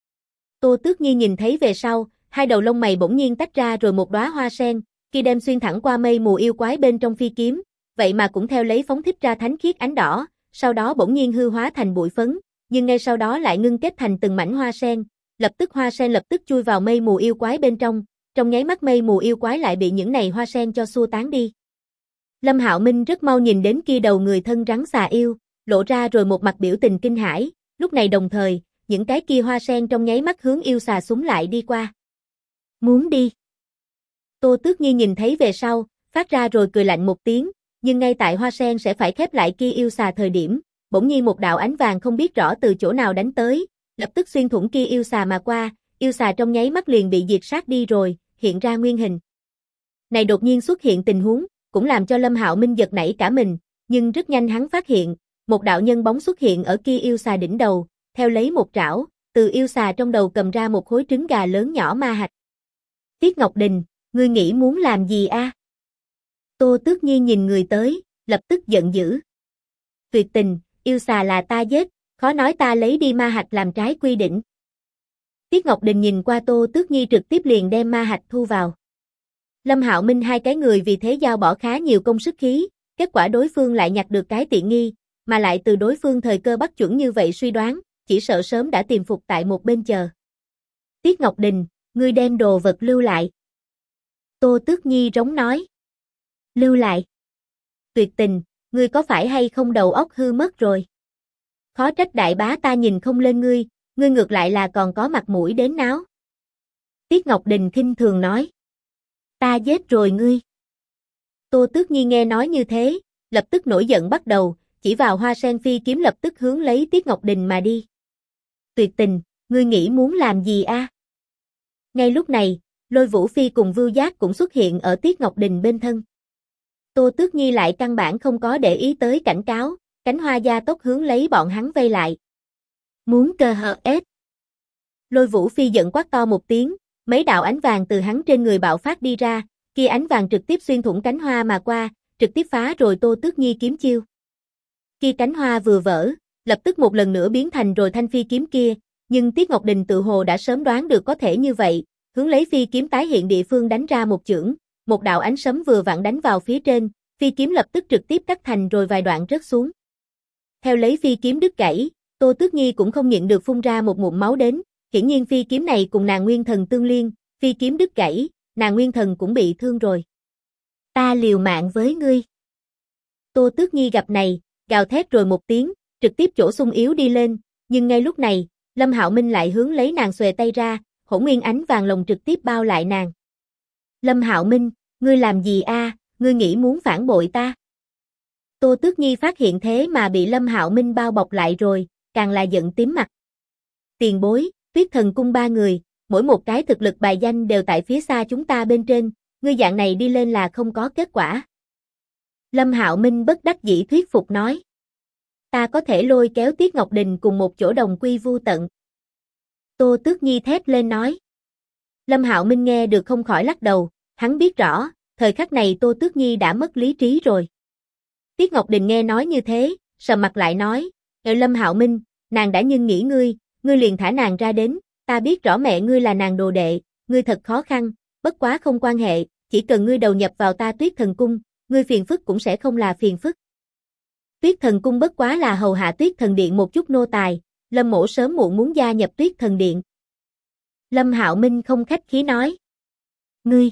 Tô Tước Nhi nhìn thấy về sau, hai đầu lông mày bỗng nhiên tách ra rồi một đóa hoa sen, khi đem xuyên thẳng qua mây mù yêu quái bên trong phi kiếm, vậy mà cũng theo lấy phóng thích ra thánh khiết ánh đỏ, sau đó bỗng nhiên hư hóa thành bụi phấn, nhưng ngay sau đó lại ngưng kết thành từng mảnh hoa sen, lập tức hoa sen lập tức chui vào mây mù yêu quái bên trong nháy mắt mây mù yêu quái lại bị những này hoa sen cho xua tán đi. Lâm Hạo Minh rất mau nhìn đến kia đầu người thân rắn xà yêu, lộ ra rồi một mặt biểu tình kinh hãi, lúc này đồng thời, những cái kia hoa sen trong nháy mắt hướng yêu xà súng lại đi qua. Muốn đi. Tô Tước Nhi nhìn thấy về sau, phát ra rồi cười lạnh một tiếng, nhưng ngay tại hoa sen sẽ phải khép lại kia yêu xà thời điểm, bỗng nhiên một đạo ánh vàng không biết rõ từ chỗ nào đánh tới, lập tức xuyên thủng kia yêu xà mà qua, yêu xà trong nháy mắt liền bị diệt sát đi rồi, hiện ra nguyên hình. Này đột nhiên xuất hiện tình huống, cũng làm cho Lâm Hạo Minh giật nảy cả mình, nhưng rất nhanh hắn phát hiện, một đạo nhân bóng xuất hiện ở kia yêu xà đỉnh đầu, theo lấy một trảo, từ yêu xà trong đầu cầm ra một khối trứng gà lớn nhỏ ma hạch. Tiết Ngọc Đình, ngươi nghĩ muốn làm gì a? Tô Tước Nhi nhìn người tới, lập tức giận dữ. Tuyệt tình, yêu xà là ta giết, khó nói ta lấy đi ma hạch làm trái quy định. Tiết Ngọc Đình nhìn qua Tô Tước Nhi trực tiếp liền đem ma hạch thu vào. Lâm Hạo Minh hai cái người vì thế giao bỏ khá nhiều công sức khí, kết quả đối phương lại nhặt được cái tiện nghi, mà lại từ đối phương thời cơ bắt chuẩn như vậy suy đoán, chỉ sợ sớm đã tìm phục tại một bên chờ. Tiết Ngọc Đình, ngươi đem đồ vật lưu lại. Tô Tước Nhi rống nói. Lưu lại. Tuyệt tình, ngươi có phải hay không đầu óc hư mất rồi? Khó trách đại bá ta nhìn không lên ngươi, ngươi ngược lại là còn có mặt mũi đến náo. Tiết Ngọc Đình khinh thường nói. Ta giết rồi ngươi. Tô Tước Nhi nghe nói như thế, lập tức nổi giận bắt đầu, chỉ vào hoa sen phi kiếm lập tức hướng lấy Tiết Ngọc Đình mà đi. Tuyệt tình, ngươi nghĩ muốn làm gì a? Ngay lúc này, Lôi Vũ Phi cùng Vưu Giác cũng xuất hiện ở Tiết Ngọc Đình bên thân. Tô Tước Nhi lại căn bản không có để ý tới cảnh cáo, cánh hoa gia tốc hướng lấy bọn hắn vây lại. Muốn cơ hờ ết. Lôi Vũ Phi giận quát to một tiếng, mấy đạo ánh vàng từ hắn trên người bạo phát đi ra, kia ánh vàng trực tiếp xuyên thủng cánh hoa mà qua, trực tiếp phá rồi Tô Tước Nhi kiếm chiêu. Kia cánh hoa vừa vỡ, lập tức một lần nữa biến thành rồi thanh phi kiếm kia, nhưng Tiết Ngọc Đình tự hồ đã sớm đoán được có thể như vậy, hướng lấy phi kiếm tái hiện địa phương đánh ra một chưởng, một đạo ánh sấm vừa vặn đánh vào phía trên, phi kiếm lập tức trực tiếp cắt thành rồi vài đoạn rớt xuống. Theo lấy phi kiếm đứt gãy, Tô Tước Nhi cũng không nhịn được phun ra một ngụm máu đến, hiển nhiên phi kiếm này cùng nàng nguyên thần tương liên, phi kiếm đứt gãy, nàng nguyên thần cũng bị thương rồi. Ta liều mạng với ngươi. Tô Tước Nhi gặp này, gào thét rồi một tiếng, trực tiếp chỗ sung yếu đi lên, nhưng ngay lúc này, Lâm Hạo Minh lại hướng lấy nàng xuề tay ra, hỗn nguyên ánh vàng lồng trực tiếp bao lại nàng. Lâm Hạo Minh, ngươi làm gì a? Ngươi nghĩ muốn phản bội ta? Tô Tước Nhi phát hiện thế mà bị Lâm Hạo Minh bao bọc lại rồi, càng là giận tím mặt. Tiền bối, Tuyết Thần Cung 3 người, mỗi một cái thực lực bài danh đều tại phía xa chúng ta bên trên, ngươi dạng này đi lên là không có kết quả. Lâm Hạo Minh bất đắc dĩ thuyết phục nói. Ta có thể lôi kéo Tiết Ngọc Đình cùng một chỗ đồng quy vu tận. Tô Tước Nhi thét lên nói. Lâm Hạo Minh nghe được không khỏi lắc đầu, hắn biết rõ, thời khắc này Tô Tước Nhi đã mất lý trí rồi. Tiết Ngọc Đình nghe nói như thế, sầm mặt lại nói, Lâm Hạo Minh, nàng đã nhưng nghĩ ngươi liền thả nàng ra đến, ta biết rõ mẹ ngươi là nàng đồ đệ, ngươi thật khó khăn, bất quá không quan hệ, chỉ cần ngươi đầu nhập vào ta Tuyết Thần Cung, ngươi phiền phức cũng sẽ không là phiền phức. Tuyết Thần Cung bất quá là hầu hạ Tuyết Thần Điện một chút nô tài, Lâm mỗ sớm muộn muốn gia nhập Tuyết Thần Điện. Lâm Hạo Minh không khách khí nói. Ngươi.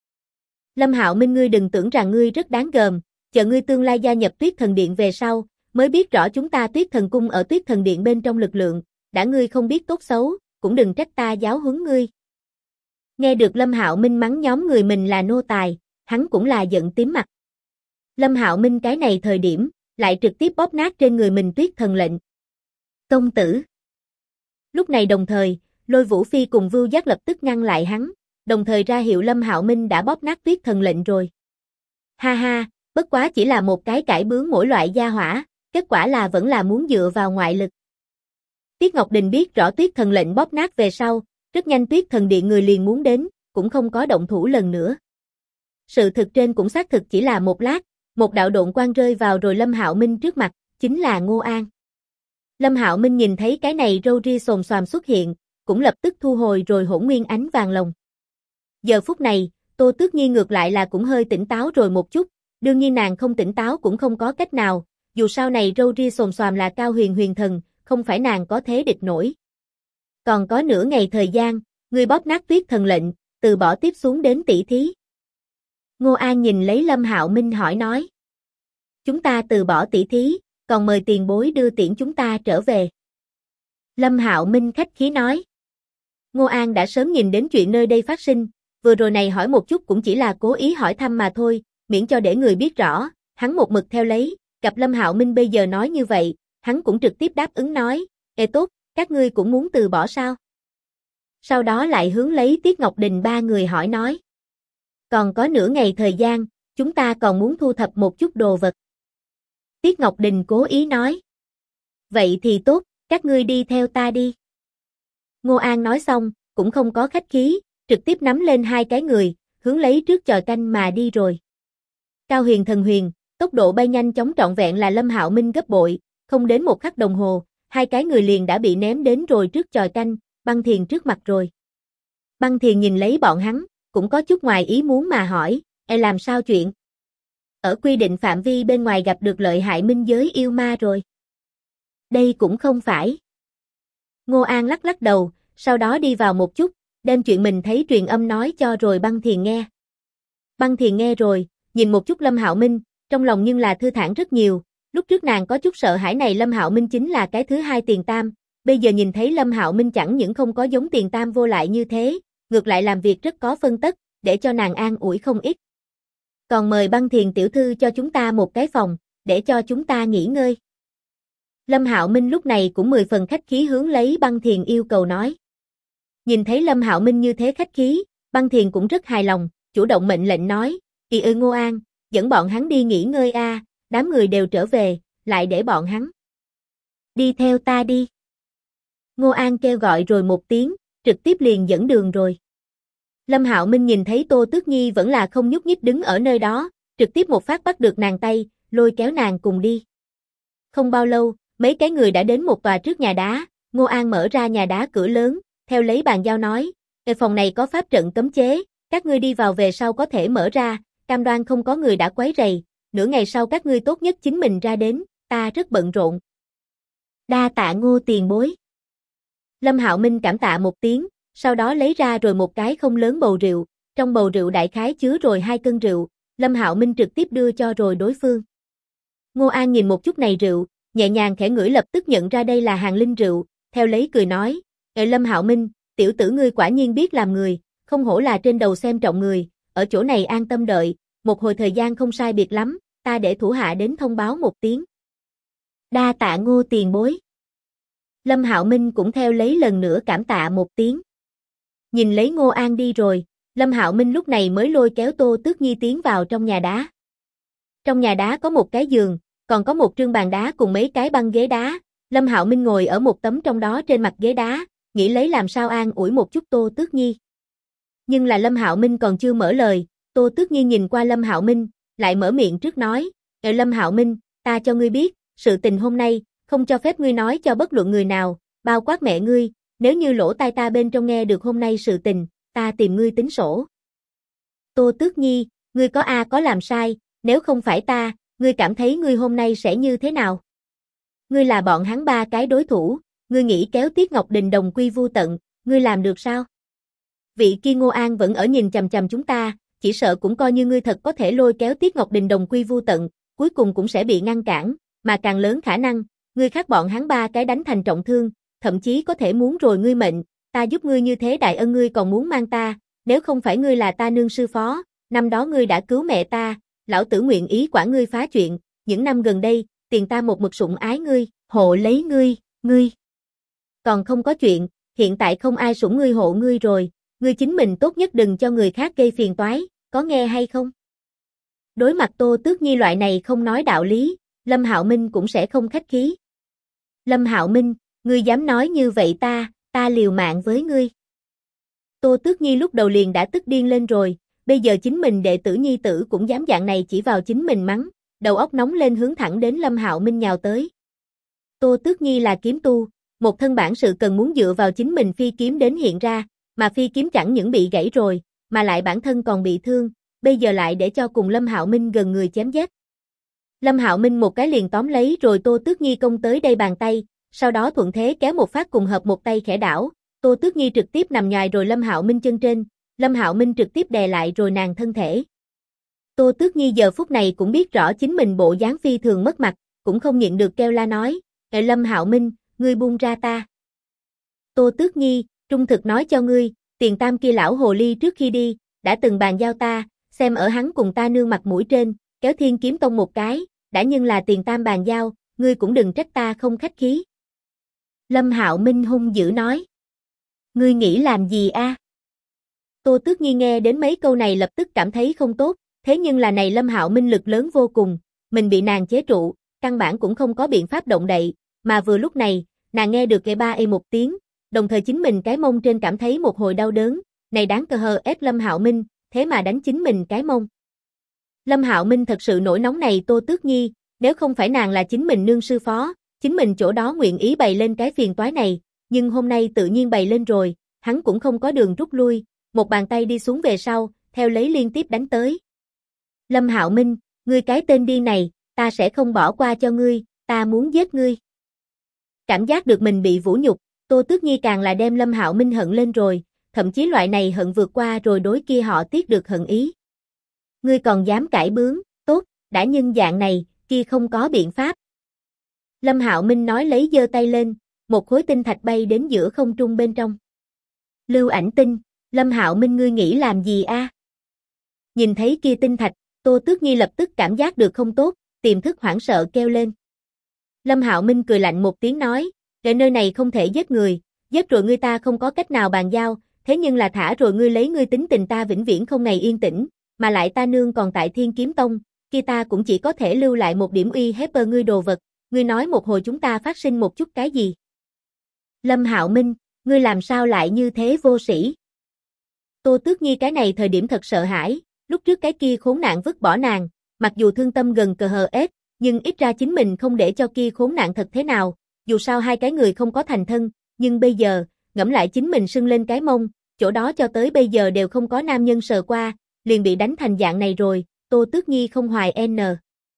Lâm Hạo Minh ngươi đừng tưởng rằng ngươi rất đáng gờm, chờ ngươi tương lai gia nhập Tuyết Thần Điện về sau, mới biết rõ chúng ta Tuyết Thần Cung ở Tuyết Thần Điện bên trong lực lượng, đã ngươi không biết tốt xấu, cũng đừng trách ta giáo huấn ngươi. Nghe được Lâm Hạo Minh mắng nhóm người mình là nô tài, hắn cũng là giận tím mặt. Lâm Hạo Minh cái này thời điểm, lại trực tiếp bóp nát trên người mình Tuyết Thần lệnh. Công tử. Lúc này đồng thời, Lôi Vũ Phi cùng Vưu Giác lập tức ngăn lại hắn, đồng thời ra hiệu Lâm Hạo Minh đã bóp nát Tuyết Thần lệnh rồi. Ha ha, bất quá chỉ là một cái cải bướng mỗi loại gia hỏa, kết quả là vẫn là muốn dựa vào ngoại lực. Tiết Ngọc Đình biết rõ Tuyết Thần lệnh bóp nát về sau, rất nhanh Tuyết Thần Điện người liền muốn đến, cũng không có động thủ lần nữa. Sự thực trên cũng xác thực chỉ là một lát, một đạo độn quang rơi vào rồi Lâm Hạo Minh trước mặt, chính là Ngô An. Lâm Hạo Minh nhìn thấy cái này râu ria xồm xoàm xuất hiện, cũng lập tức thu hồi rồi hỗn nguyên ánh vàng lồng. Giờ phút này, Tô Tước Nhi ngược lại là cũng hơi tỉnh táo rồi một chút, đương nhiên nàng không tỉnh táo cũng không có cách nào, dù sao này râu ria xồm xoàm là Cao Huyền Huyền Thần, không phải nàng có thế địch nổi. Còn có nửa ngày thời gian, ngươi bóp nát Tuyết Thần lệnh, từ bỏ tiếp xuống đến tỷ thí. Ngô An nhìn lấy Lâm Hạo Minh hỏi nói. Chúng ta từ bỏ tỷ thí, còn mời tiền bối đưa tiễn chúng ta trở về. Lâm Hạo Minh khách khí nói. Ngô An đã sớm nhìn đến chuyện nơi đây phát sinh, vừa rồi này hỏi một chút cũng chỉ là cố ý hỏi thăm mà thôi, miễn cho để người biết rõ, hắn một mực theo lấy, gặp Lâm Hạo Minh bây giờ nói như vậy, hắn cũng trực tiếp đáp ứng nói, ê tốt, các ngươi cũng muốn từ bỏ sao? Sau đó lại hướng lấy Tiết Ngọc Đình ba người hỏi nói. Còn có nửa ngày thời gian, chúng ta còn muốn thu thập một chút đồ vật. Tiết Ngọc Đình cố ý nói. Vậy thì tốt, các ngươi đi theo ta đi. Ngô An nói xong, cũng không có khách khí, trực tiếp nắm lên hai cái người, hướng lấy trước chòi canh mà đi rồi. Cao Huyền Thần huyền, tốc độ bay nhanh chóng trọn vẹn là Lâm Hạo Minh gấp bội, không đến một khắc đồng hồ, hai cái người liền đã bị ném đến rồi trước chòi canh, Băng Thiền trước mặt rồi. Băng Thiền nhìn lấy bọn hắn, cũng có chút ngoài ý muốn mà hỏi, làm sao chuyện? Ở quy định phạm vi bên ngoài gặp được lợi hại minh giới yêu ma rồi. Đây cũng không phải. Ngô An lắc lắc đầu, sau đó đi vào một chút, đem chuyện mình thấy truyền âm nói cho rồi Băng Thiền nghe. Băng Thiền nghe rồi, nhìn một chút Lâm Hạo Minh, trong lòng nhưng là thư thản rất nhiều, lúc trước nàng có chút sợ hãi này Lâm Hạo Minh chính là cái thứ hai Tiền Tam, bây giờ nhìn thấy Lâm Hạo Minh chẳng những không có giống Tiền Tam vô lại như thế, ngược lại làm việc rất có phân tất, để cho nàng an ủi không ít. Còn mời Băng Thiền tiểu thư cho chúng ta một cái phòng, để cho chúng ta nghỉ ngơi. Lâm Hạo Minh lúc này cũng 10 phần khách khí hướng lấy Băng Thiền yêu cầu nói. Nhìn thấy Lâm Hạo Minh như thế khách khí, Băng Thiền cũng rất hài lòng, chủ động mệnh lệnh nói, Ngô An, dẫn bọn hắn đi nghỉ ngơi a, đám người đều trở về, lại để bọn hắn. Đi theo ta đi. Ngô An kêu gọi rồi một tiếng, trực tiếp liền dẫn đường rồi. Lâm Hạo Minh nhìn thấy Tô Tước Nhi vẫn là không nhúc nhích đứng ở nơi đó, trực tiếp một phát bắt được nàng tay, lôi kéo nàng cùng đi. Không bao lâu, mấy cái người đã đến một tòa trước nhà đá, Ngô An mở ra nhà đá cửa lớn, theo lấy bàn giao nói, phòng này có pháp trận cấm chế, các ngươi đi vào về sau có thể mở ra, cam đoan không có người đã quấy rầy, nửa ngày sau các ngươi tốt nhất chính mình ra đến, ta rất bận rộn. Đa tạ Ngô tiền bối. Lâm Hạo Minh cảm tạ một tiếng, sau đó lấy ra rồi một cái không lớn bầu rượu, trong bầu rượu đại khái chứa rồi 2 cân rượu, Lâm Hạo Minh trực tiếp đưa cho rồi đối phương. Ngô An nhìn một chút này rượu, nhẹ nhàng khẽ ngửi lập tức nhận ra đây là hàng linh rượu, theo lấy cười nói, Lâm Hạo Minh, tiểu tử ngươi quả nhiên biết làm người, không hổ là trên đầu xem trọng người, ở chỗ này an tâm đợi, một hồi thời gian không sai biệt lắm, ta để thủ hạ đến thông báo một tiếng. Đa tạ Ngô tiền bối. Lâm Hạo Minh cũng theo lấy lần nữa cảm tạ một tiếng. Nhìn lấy Ngô An đi rồi, Lâm Hạo Minh lúc này mới lôi kéo Tô Tước Nhi tiến vào trong nhà đá. Trong nhà đá có một cái giường, còn có một trương bàn đá cùng mấy cái băng ghế đá, Lâm Hạo Minh ngồi ở một tấm trong đó trên mặt ghế đá, nghĩ lấy làm sao an ủi một chút Tô Tước Nhi. Nhưng là Lâm Hạo Minh còn chưa mở lời, Tô Tước Nhi nhìn qua Lâm Hạo Minh, lại mở miệng trước nói, Lâm Hạo Minh, ta cho ngươi biết, sự tình hôm nay, không cho phép ngươi nói cho bất luận người nào, bao quát mẹ ngươi, nếu như lỗ tai ta bên trong nghe được hôm nay sự tình, ta tìm ngươi tính sổ. Tô Tước Nhi, ngươi có làm sai, nếu không phải ta, ngươi cảm thấy ngươi hôm nay sẽ như thế nào? Ngươi là bọn hắn 3 cái đối thủ, ngươi nghĩ kéo Tiết Ngọc Đình đồng quy vu tận, ngươi làm được sao? Vị kia Ngô An vẫn ở nhìn chằm chằm chúng ta, chỉ sợ cũng coi như ngươi thật có thể lôi kéo Tiết Ngọc Đình đồng quy vu tận, cuối cùng cũng sẽ bị ngăn cản, mà càng lớn khả năng, ngươi khác bọn hắn 3 cái đánh thành trọng thương, thậm chí có thể muốn rồi ngươi mệnh, ta giúp ngươi như thế đại ân ngươi còn muốn mang ta, nếu không phải ngươi là ta nương sư phó, năm đó ngươi đã cứu mẹ ta, lão tử nguyện ý quản ngươi phá chuyện, những năm gần đây, tiền ta một mực sủng ái ngươi, hộ lấy ngươi còn không có chuyện, hiện tại không ai sủng ngươi hộ ngươi rồi, ngươi chính mình tốt nhất đừng cho người khác gây phiền toái, có nghe hay không? Đối mặt Tô Tước Nhi loại này không nói đạo lý, Lâm Hạo Minh cũng sẽ không khách khí. Lâm Hạo Minh, ngươi dám nói như vậy ta liều mạng với ngươi. Tô Tước Nhi lúc đầu liền đã tức điên lên rồi, bây giờ chính mình đệ tử nhi tử cũng dám dạng này chỉ vào chính mình mắng, đầu óc nóng lên hướng thẳng đến Lâm Hạo Minh nhào tới. Tô Tước Nhi là kiếm tu, một thân bản sự cần muốn dựa vào chính mình phi kiếm đến hiện ra, mà phi kiếm chẳng những bị gãy rồi, mà lại bản thân còn bị thương, bây giờ lại để cho cùng Lâm Hạo Minh gần người chém giết. Lâm Hạo Minh một cái liền tóm lấy rồi Tô Tước Nhi công tới đây bàn tay, sau đó thuận thế kéo một phát cùng hợp một tay khẽ đảo, Tô Tước Nhi trực tiếp nằm nhoài rồi Lâm Hạo Minh chân trên, Lâm Hạo Minh trực tiếp đè lại rồi nàng thân thể. Tô Tước Nhi giờ phút này cũng biết rõ chính mình bộ dáng phi thường mất mặt, cũng không nhịn được kêu la nói, Lâm Hạo Minh, ngươi buông ra ta. Tô Tước Nhi, trung thực nói cho ngươi, Tiền Tam kia lão hồ ly trước khi đi, đã từng bàn giao ta, xem ở hắn cùng ta nương mặt mũi trên, kéo Thiên Kiếm Tông một cái, đã nhưng là Tiền Tam bàn giao, ngươi cũng đừng trách ta không khách khí. Lâm Hạo Minh hung dữ nói. Ngươi nghĩ làm gì a? Tô Tước Nhi nghe đến mấy câu này lập tức cảm thấy không tốt, thế nhưng là này Lâm Hạo Minh lực lớn vô cùng, mình bị nàng chế trụ, căn bản cũng không có biện pháp động đậy, mà vừa lúc này, nàng nghe được cái ba ê một tiếng, đồng thời chính mình cái mông trên cảm thấy một hồi đau đớn, này đáng cờ hờ ép Lâm Hạo Minh, thế mà đánh chính mình cái mông. Lâm Hạo Minh thật sự nổi nóng này Tô Tước Nhi, nếu không phải nàng là chính mình nương sư phó, chính mình chỗ đó nguyện ý bày lên cái phiền toái này, nhưng hôm nay tự nhiên bày lên rồi, hắn cũng không có đường rút lui, một bàn tay đi xuống về sau, theo lấy liên tiếp đánh tới. Lâm Hạo Minh, ngươi cái tên điên này, ta sẽ không bỏ qua cho ngươi, ta muốn giết ngươi. Cảm giác được mình bị vũ nhục, Tô Tước Nhi càng là đem Lâm Hạo Minh hận lên rồi, thậm chí loại này hận vượt qua rồi đối kia họ Tiết được hận ý. Ngươi còn dám cãi bướng, tốt, đã nhân dạng này, kia không có biện pháp. Lâm Hạo Minh nói lấy giơ tay lên, một khối tinh thạch bay đến giữa không trung bên trong. Lưu Ảnh Tinh, Lâm Hạo Minh ngươi nghĩ làm gì a? Nhìn thấy kia tinh thạch, Tô Tước Nhi lập tức cảm giác được không tốt, tiềm thức hoảng sợ kêu lên. Lâm Hạo Minh cười lạnh một tiếng nói, ở nơi này không thể giết người, giết rồi ngươi ta không có cách nào bàn giao, thế nhưng là thả rồi ngươi lấy ngươi tính tình ta vĩnh viễn không ngày yên tĩnh, mà lại ta nương còn tại Thiên Kiếm Tông, kia ta cũng chỉ có thể lưu lại một điểm uy hiếp ngươi đồ vật, ngươi nói một hồi chúng ta phát sinh một chút cái gì? Lâm Hạo Minh, ngươi làm sao lại như thế vô sĩ? Tô Tước Nhi cái này thời điểm thật sợ hãi, lúc trước cái kia khốn nạn vứt bỏ nàng, mặc dù thương tâm gần cờ hờ ết, nhưng ít ra chính mình không để cho kia khốn nạn thật thế nào, dù sao hai cái người không có thành thân, nhưng bây giờ, ngẫm lại chính mình sưng lên cái mông, chỗ đó cho tới bây giờ đều không có nam nhân sờ qua, liền bị đánh thành dạng này rồi, Tô Tước Nhi không hoài n.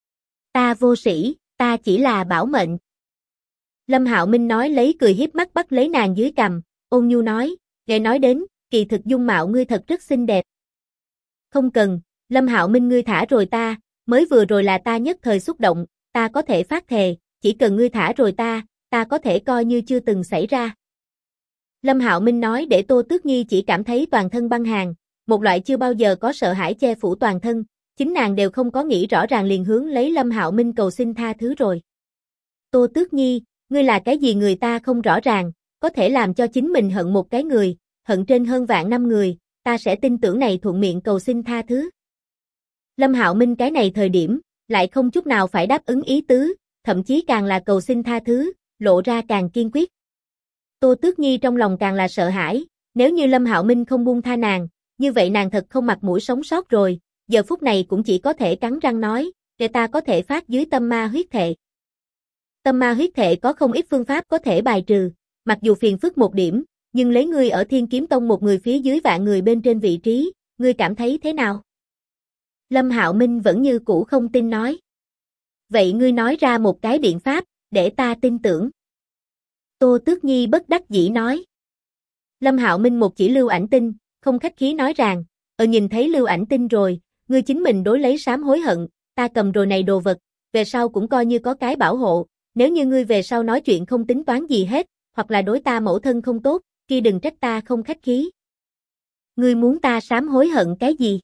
Ta vô sĩ, ta chỉ là bảo mệnh. Lâm Hạo Minh nói lấy cười hiếp mắt bắt lấy nàng dưới cằm, ôn nhu nói, nghe nói đến, kỳ thực dung mạo ngươi thật rất xinh đẹp. Không cần, Lâm Hạo Minh ngươi thả rồi ta, mới vừa rồi là ta nhất thời xúc động, ta có thể phát thề, chỉ cần ngươi thả rồi ta có thể coi như chưa từng xảy ra. Lâm Hạo Minh nói để Tô Tước Nhi chỉ cảm thấy toàn thân băng hàn, một loại chưa bao giờ có sợ hãi che phủ toàn thân, chính nàng đều không có nghĩ rõ ràng liền hướng lấy Lâm Hạo Minh cầu xin tha thứ rồi. Tô Tước Nhi, ngươi là cái gì người ta không rõ ràng, có thể làm cho chính mình hận một cái người, hận trên hơn vạn năm người, ta sẽ tin tưởng này thuận miệng cầu xin tha thứ. Lâm Hạo Minh cái này thời điểm, lại không chút nào phải đáp ứng ý tứ, thậm chí càng là cầu xin tha thứ, lộ ra càng kiên quyết. Tô Tước Nhi trong lòng càng là sợ hãi, nếu như Lâm Hạo Minh không buông tha nàng, như vậy nàng thật không mặt mũi sống sót rồi, giờ phút này cũng chỉ có thể cắn răng nói, để ta có thể phát dưới tâm ma huyết thệ. Tâm ma huyết thệ có không ít phương pháp có thể bài trừ, mặc dù phiền phức một điểm, nhưng lấy ngươi ở Thiên Kiếm Tông một người phía dưới vạn người bên trên vị trí, ngươi cảm thấy thế nào? Lâm Hạo Minh vẫn như cũ không tin nói. Vậy ngươi nói ra một cái biện pháp, để ta tin tưởng. Tô Tước Nhi bất đắc dĩ nói. Lâm Hạo Minh một chỉ Lưu Ảnh Tinh, không khách khí nói rằng, nhìn thấy Lưu Ảnh Tinh rồi, ngươi chính mình đối lấy sám hối hận, ta cầm rồi này đồ vật, về sau cũng coi như có cái bảo hộ, nếu như ngươi về sau nói chuyện không tính toán gì hết, hoặc là đối ta mẫu thân không tốt, kia đừng trách ta không khách khí. Ngươi muốn ta sám hối hận cái gì?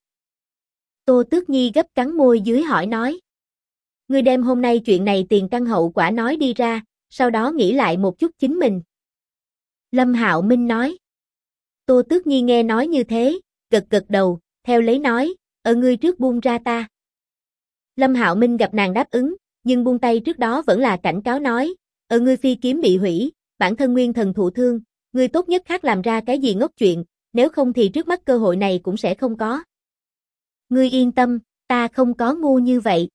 Tô Tước Nhi gấp cắn môi dưới hỏi nói. Ngươi đem hôm nay chuyện này tiền căn hậu quả nói đi ra, sau đó nghĩ lại một chút chính mình. Lâm Hạo Minh nói. Tô Tước Nhi nghe nói như thế, gật gật đầu, theo lấy nói, ngươi trước buông ra ta. Lâm Hạo Minh gặp nàng đáp ứng, nhưng buông tay trước đó vẫn là cảnh cáo nói, ngươi phi kiếm bị hủy, bản thân nguyên thần thụ thương, ngươi tốt nhất khác làm ra cái gì ngốc chuyện, nếu không thì trước mắt cơ hội này cũng sẽ không có. Ngươi yên tâm, ta không có ngu như vậy.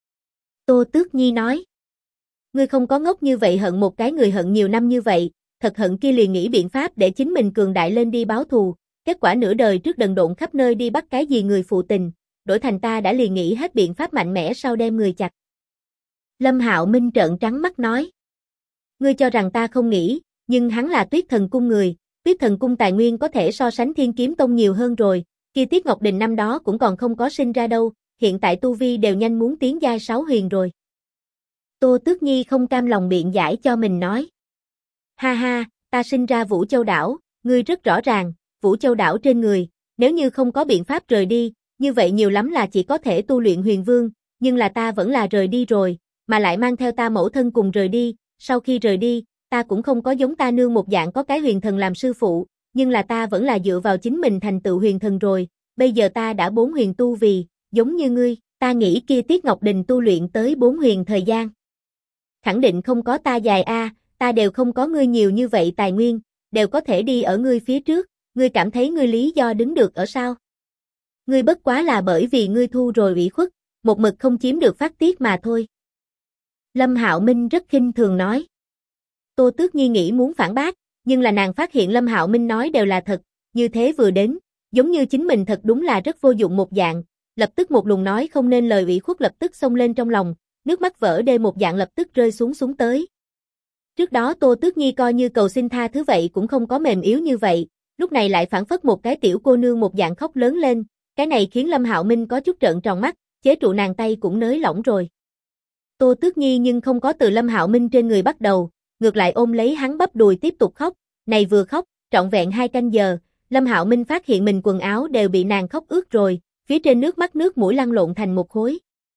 Tô Tước Nhi nói. Ngươi không có ngốc như vậy hận một cái người hận nhiều năm như vậy, thật hận kia liền nghĩ biện pháp để chính mình cường đại lên đi báo thù, kết quả nửa đời trước đần độn khắp nơi đi bắt cái gì người phụ tình, đổi thành ta đã liền nghĩ hết biện pháp mạnh mẽ sau đem người chặt. Lâm Hạo Minh trợn trắng mắt nói. Ngươi cho rằng ta không nghĩ, nhưng hắn là Tuyết Thần Cung người, Tuyết Thần Cung tài nguyên có thể so sánh Thiên Kiếm Tông nhiều hơn rồi, kia Tiết Ngọc Đình năm đó cũng còn không có sinh ra đâu, hiện tại tu vi đều nhanh muốn tiến giai 6 huyền rồi. Tô Tước Nhi không cam lòng biện giải cho mình nói. Ha ha, ta sinh ra Vũ Châu Đảo, ngươi rất rõ ràng, Vũ Châu Đảo trên người, nếu như không có biện pháp rời đi, như vậy nhiều lắm là chỉ có thể tu luyện huyền vương, nhưng là ta vẫn là rời đi rồi, mà lại mang theo ta mẫu thân cùng rời đi, sau khi rời đi, ta cũng không có giống ta nương một dạng có cái huyền thần làm sư phụ, nhưng là ta vẫn là dựa vào chính mình thành tựu huyền thần rồi, bây giờ ta đã 4 huyền tu vì, giống như ngươi, ta nghĩ kia Tiết Ngọc Đình tu luyện tới 4 huyền thời gian. Khẳng định không có ta dài a, ta đều không có ngươi nhiều như vậy tài nguyên, đều có thể đi ở ngươi phía trước, ngươi cảm thấy ngươi lý do đứng được ở sao? Ngươi bất quá là bởi vì ngươi thu rồi ủy khuất, một mực không chiếm được phát tiết mà thôi. Lâm Hạo Minh rất khinh thường nói. Tô Tước Nhi nghĩ muốn phản bác, nhưng là nàng phát hiện Lâm Hạo Minh nói đều là thật, như thế vừa đến, giống như chính mình thật đúng là rất vô dụng một dạng, lập tức một luồng nói không nên lời ủy khuất lập tức xông lên trong lòng, nước mắt vỡ đê một dạng lập tức rơi xuống tới. Trước đó Tô Tước Nhi coi như cầu xin tha thứ vậy cũng không có mềm yếu như vậy, lúc này lại phản phất một cái tiểu cô nương một dạng khóc lớn lên, cái này khiến Lâm Hạo Minh có chút trợn tròn mắt, chế trụ nàng tay cũng nới lỏng rồi. Tô Tước Nhi nhưng không có từ Lâm Hạo Minh trên người bắt đầu, ngược lại ôm lấy hắn bắp đùi tiếp tục khóc, này vừa khóc, trọn vẹn 2 canh giờ, Lâm Hạo Minh phát hiện mình quần áo đều bị nàng khóc ướt rồi, phía trên nước mắt nước mũi lăn lộn thành một khối.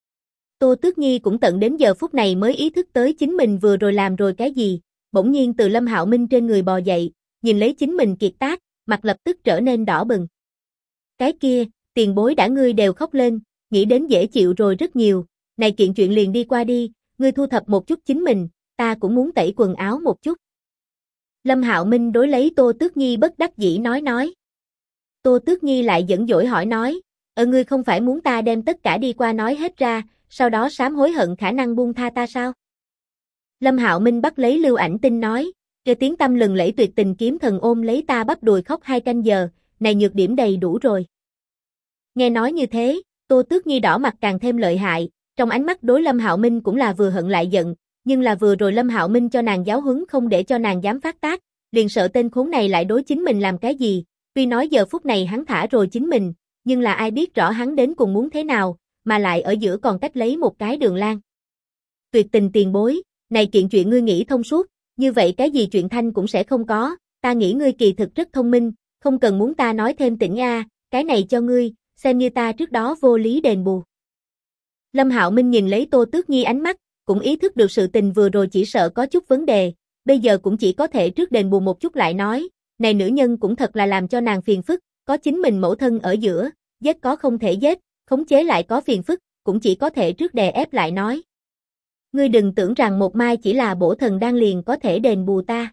Tô Tước Nhi cũng tận đến giờ phút này mới ý thức tới chính mình vừa rồi làm rồi cái gì, bỗng nhiên từ Lâm Hạo Minh trên người bò dậy, nhìn lấy chính mình kiệt tác, mặt lập tức trở nên đỏ bừng. Cái kia, tiền bối đã ngươi đều khóc lên, nghĩ đến dễ chịu rồi rất nhiều, này kiện chuyện liền đi qua đi, ngươi thu thập một chút chính mình, ta cũng muốn tẩy quần áo một chút. Lâm Hạo Minh đối lấy Tô Tước Nhi bất đắc dĩ nói. Tô Tước Nhi lại giận dỗi hỏi nói, ngươi không phải muốn ta đem tất cả đi qua nói hết ra, sau đó sám hối hận khả năng buông tha ta sao? Lâm Hạo Minh bắt lấy Lưu Ảnh Tinh nói, kêu tiếng tâm lừng lẫy tuyệt tình kiếm thần ôm lấy ta bắp đùi khóc 2 canh giờ, này nhược điểm đầy đủ rồi. Nghe nói như thế, Tô Tước Nhi đỏ mặt càng thêm lợi hại, trong ánh mắt đối Lâm Hạo Minh cũng là vừa hận lại giận, nhưng là vừa rồi Lâm Hạo Minh cho nàng giáo huấn không để cho nàng dám phát tác, liền sợ tên khốn này lại đối chính mình làm cái gì, tuy nói giờ phút này hắn thả rồi chính mình, nhưng là ai biết rõ hắn đến cùng muốn thế nào, mà lại ở giữa còn cách lấy một cái Đường Lan. Tuyệt tình tiền bối, này kiện chuyện ngươi nghĩ thông suốt, như vậy cái gì chuyện thanh cũng sẽ không có, ta nghĩ ngươi kỳ thực rất thông minh, không cần muốn ta nói thêm tỉnh a, cái này cho ngươi, xem như ta trước đó vô lý đền bù. Lâm Hạo Minh nhìn lấy Tô Tước Nhi ánh mắt, cũng ý thức được sự tình vừa rồi chỉ sợ có chút vấn đề, bây giờ cũng chỉ có thể trước đền bù một chút lại nói, này nữ nhân cũng thật là làm cho nàng phiền phức, có chính mình mẫu thân ở giữa, giết có không thể giết, khống chế lại có phiền phức, cũng chỉ có thể trước đè ép lại nói. Ngươi đừng tưởng rằng một mai chỉ là bổ thần đan liền có thể đền bù ta.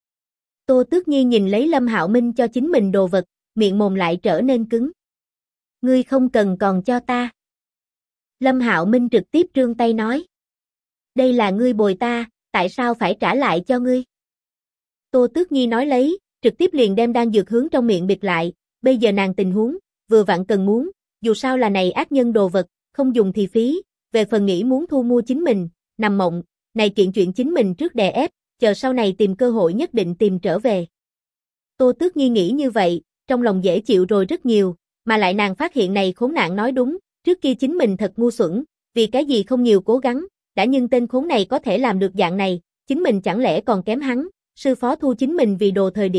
Tô Tước Nhi nhìn lấy Lâm Hạo Minh cho chính mình đồ vật, miệng mồm lại trở nên cứng. Ngươi không cần còn cho ta. Lâm Hạo Minh trực tiếp trương tay nói. Đây là ngươi bồi ta, tại sao phải trả lại cho ngươi? Tô Tước Nhi nói lấy, trực tiếp liền đem đan dược hướng trong miệng bịt lại, bây giờ nàng tình huống, vừa vặn cần muốn, dù sao là này ác nhân đồ vật, không dùng thì phí, về phần nghĩ muốn thu mua chính mình, nằm mộng, này kiện chuyện chính mình trước đè ép, chờ sau này tìm cơ hội nhất định tìm trở về. Tô Tước Nhi nghĩ như vậy, trong lòng dễ chịu rồi rất nhiều, mà lại nàng phát hiện này khốn nạn nói đúng, trước kia chính mình thật ngu xuẩn, vì cái gì không nhiều cố gắng, đã nhưng tên khốn này có thể làm được dạng này, chính mình chẳng lẽ còn kém hắn, sư phó thu chính mình vì đồ thời điểm,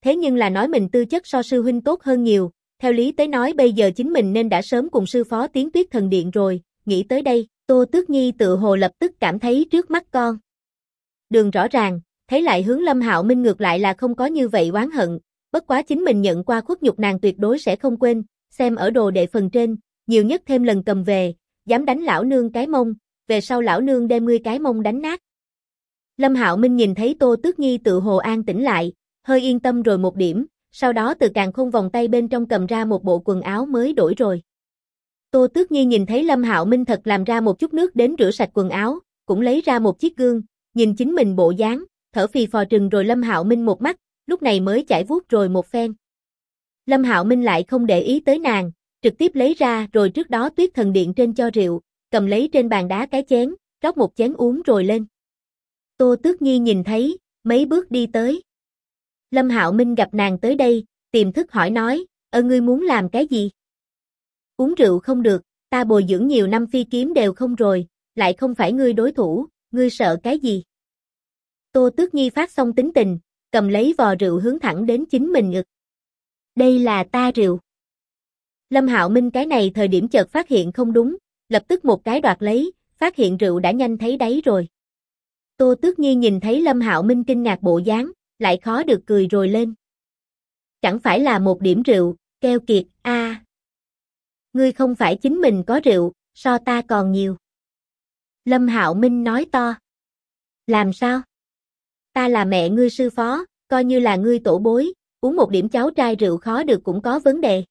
thế nhưng là nói mình tư chất so sư huynh tốt hơn nhiều, theo lý tới nói bây giờ chính mình nên đã sớm cùng sư phó tiến Tuyết Thần Điện rồi, nghĩ tới đây, Tô Tước Nhi tự hồ lập tức cảm thấy trước mắt con đường rõ ràng, thấy lại hướng Lâm Hạo Minh ngược lại là không có như vậy oán hận, bất quá chính mình nhận qua khuất nhục nàng tuyệt đối sẽ không quên, xem ở đồ đệ phần trên, nhiều nhất thêm lần cầm về, dám đánh lão nương cái mông, về sau lão nương đem ngươi cái mông đánh nát. Lâm Hạo Minh nhìn thấy Tô Tước Nhi tự hồ an tĩnh lại, hơi yên tâm rồi một điểm, sau đó từ càn khôn vòng tay bên trong cầm ra một bộ quần áo mới đổi rồi. Tô Tước Nhi nhìn thấy Lâm Hạo Minh thật làm ra một chút nước đến rửa sạch quần áo, cũng lấy ra một chiếc gương, nhìn chính mình bộ dáng, thở phì phò trừng rồi Lâm Hạo Minh một mắt, lúc này mới chải vuốt rồi một phen. Lâm Hạo Minh lại không để ý tới nàng, trực tiếp lấy ra rồi trước đó Tuyết Thần Điện trên cho rượu, cầm lấy trên bàn đá cái chén, rót một chén uống rồi lên. Tô Tước Nhi nhìn thấy, mấy bước đi tới. Lâm Hạo Minh gặp nàng tới đây, tiềm thức hỏi nói, ngươi muốn làm cái gì? Uống rượu không được, ta bồi dưỡng nhiều năm phi kiếm đều không rồi, lại không phải ngươi đối thủ, ngươi sợ cái gì? Tô Tước Nhi phát xong tính tình, cầm lấy vò rượu hướng thẳng đến chính mình ngực. Đây là ta rượu. Lâm Hạo Minh cái này thời điểm chợt phát hiện không đúng, lập tức một cái đoạt lấy, phát hiện rượu đã nhanh thấy đáy rồi. Tô Tước Nhi nhìn thấy Lâm Hạo Minh kinh ngạc bộ dáng, lại khó được cười rồi lên. Chẳng phải là một điểm rượu, keo kiệt, ngươi không phải chính mình có rượu, so ta còn nhiều. Lâm Hạo Minh nói to. Làm sao? Ta là mẹ ngươi sư phó, coi như là ngươi tổ bối, uống một điểm cháu trai rượu khó được cũng có vấn đề.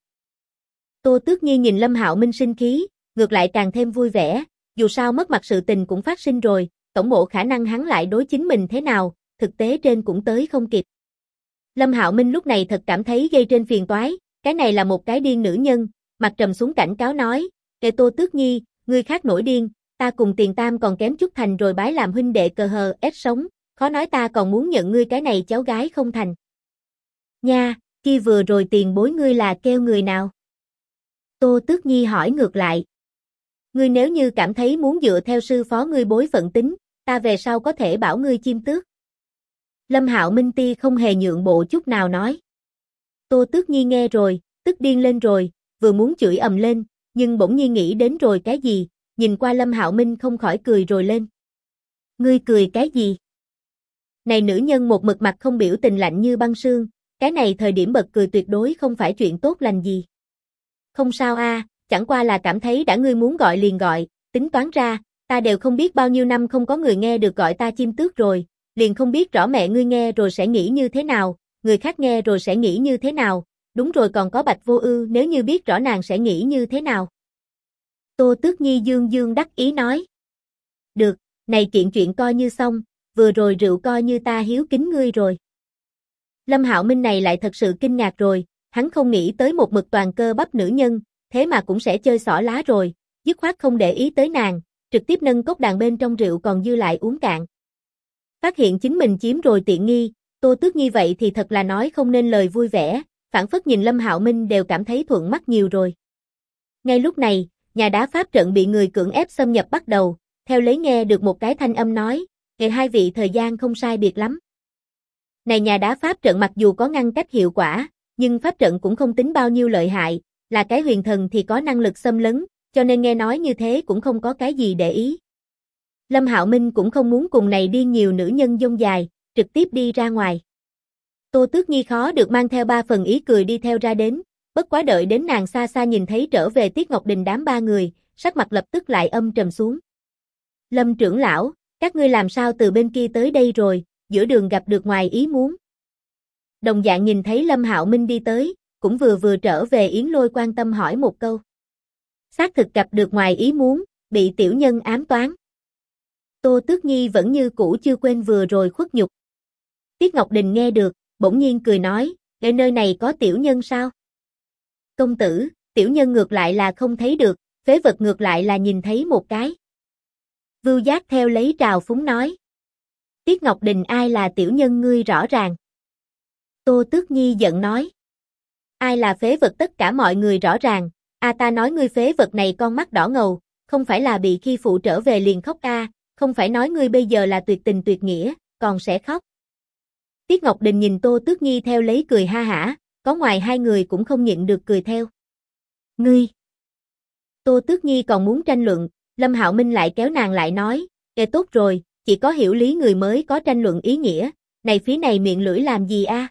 Tô Tước Nhi nhìn Lâm Hạo Minh sinh khí, ngược lại càng thêm vui vẻ, dù sao mất mặt sự tình cũng phát sinh rồi, tổng bộ khả năng hắn lại đối chính mình thế nào, thực tế trên cũng tới không kịp. Lâm Hạo Minh lúc này thật cảm thấy gây trên phiền toái, cái này là một cái điên nữ nhân, mặt trầm xuống cảnh cáo nói, kệ Tô Tước Nhi, ngươi khác nổi điên, ta cùng Tiền Tam còn kém chút thành rồi bái làm huynh đệ cờ hờ ép sống, khó nói ta còn muốn nhận ngươi cái này cháu gái không thành. Nha, kia vừa rồi tiền bối ngươi là kêu người nào? Tô Tước Nhi hỏi ngược lại. Ngươi nếu như cảm thấy muốn dựa theo sư phó ngươi bối phận tính, ta về sau có thể bảo ngươi chim tước. Lâm Hạo Minh Ti không hề nhượng bộ chút nào nói. Tô Tước Nhi nghe rồi, tức điên lên rồi, vừa muốn chửi ầm lên, nhưng bỗng nhiên nghĩ đến rồi cái gì, nhìn qua Lâm Hạo Minh không khỏi cười rồi lên. Ngươi cười cái gì? Này nữ nhân một mực mặt không biểu tình lạnh như băng sương, cái này thời điểm bật cười tuyệt đối không phải chuyện tốt lành gì. Không sao chẳng qua là cảm thấy đã ngươi muốn gọi liền gọi, tính toán ra, ta đều không biết bao nhiêu năm không có người nghe được gọi ta chim tước rồi, liền không biết rõ mẹ ngươi nghe rồi sẽ nghĩ như thế nào, người khác nghe rồi sẽ nghĩ như thế nào, đúng rồi còn có Bạch Vô Ưu nếu như biết rõ nàng sẽ nghĩ như thế nào. Tô Tước Nhi dương dương đắc ý nói. Được, này chuyện coi như xong, vừa rồi rượu coi như ta hiếu kính ngươi rồi. Lâm Hạo Minh này lại thật sự kinh ngạc rồi, hắn không nghĩ tới một mực toàn cơ bắp nữ nhân, thế mà cũng sẽ chơi xỏ lá rồi, dứt khoát không để ý tới nàng, trực tiếp nâng cốc đàn bên trong rượu còn dư lại uống cạn. Phát hiện chính mình chiếm rồi tiện nghi, Tô Tước Nhi vậy thì thật là nói không nên lời vui vẻ, phản phất nhìn Lâm Hạo Minh đều cảm thấy thuận mắt nhiều rồi. Ngay lúc này, nhà đá pháp trận bị người cưỡng ép xâm nhập bắt đầu, theo lấy nghe được một cái thanh âm nói, hai vị thời gian không sai biệt lắm. Này nhà đá pháp trận mặc dù có ngăn cách hiệu quả, nhưng pháp trận cũng không tính bao nhiêu lợi hại, là cái huyền thần thì có năng lực xâm lấn, cho nên nghe nói như thế cũng không có cái gì để ý. Lâm Hạo Minh cũng không muốn cùng này điên nhiều nữ nhân dông dài, trực tiếp đi ra ngoài. Tô Tước Nhi khó được mang theo 3 phần ý cười đi theo ra đến, bất quá đợi đến nàng xa xa nhìn thấy trở về Tiết Ngọc Đình đám 3 người, sắc mặt lập tức lại âm trầm xuống. Lâm trưởng lão, các ngươi làm sao từ bên kia tới đây rồi, giữa đường gặp được ngoài ý muốn. Đồng dạng nhìn thấy Lâm Hạo Minh đi tới, cũng vừa trở về Yến Lôi quan tâm hỏi một câu. Xác thực gặp được ngoài ý muốn, bị tiểu nhân ám toán. Tô Tước Nhi vẫn như cũ chưa quên vừa rồi khuất nhục. Tiết Ngọc Đình nghe được, bỗng nhiên cười nói, ở nơi này có tiểu nhân sao? Công tử, tiểu nhân ngược lại là không thấy được, phế vật ngược lại là nhìn thấy một cái. Vưu Giác theo lấy trào phúng nói. Tiết Ngọc Đình ai là tiểu nhân ngươi rõ ràng. Tô Tước Nhi giận nói. Ai là phế vật tất cả mọi người rõ ràng, ta nói ngươi phế vật này con mắt đỏ ngầu, không phải là bị khi phụ trở về liền khóc không phải nói ngươi bây giờ là tuyệt tình tuyệt nghĩa, còn sẽ khóc. Tiết Ngọc Đình nhìn Tô Tước Nhi theo lấy cười ha hả, có ngoài hai người cũng không nhịn được cười theo. Ngươi! Tô Tước Nhi còn muốn tranh luận, Lâm Hạo Minh lại kéo nàng lại nói, tốt rồi, chỉ có hiểu lý người mới có tranh luận ý nghĩa, này phí này miệng lưỡi làm gì a?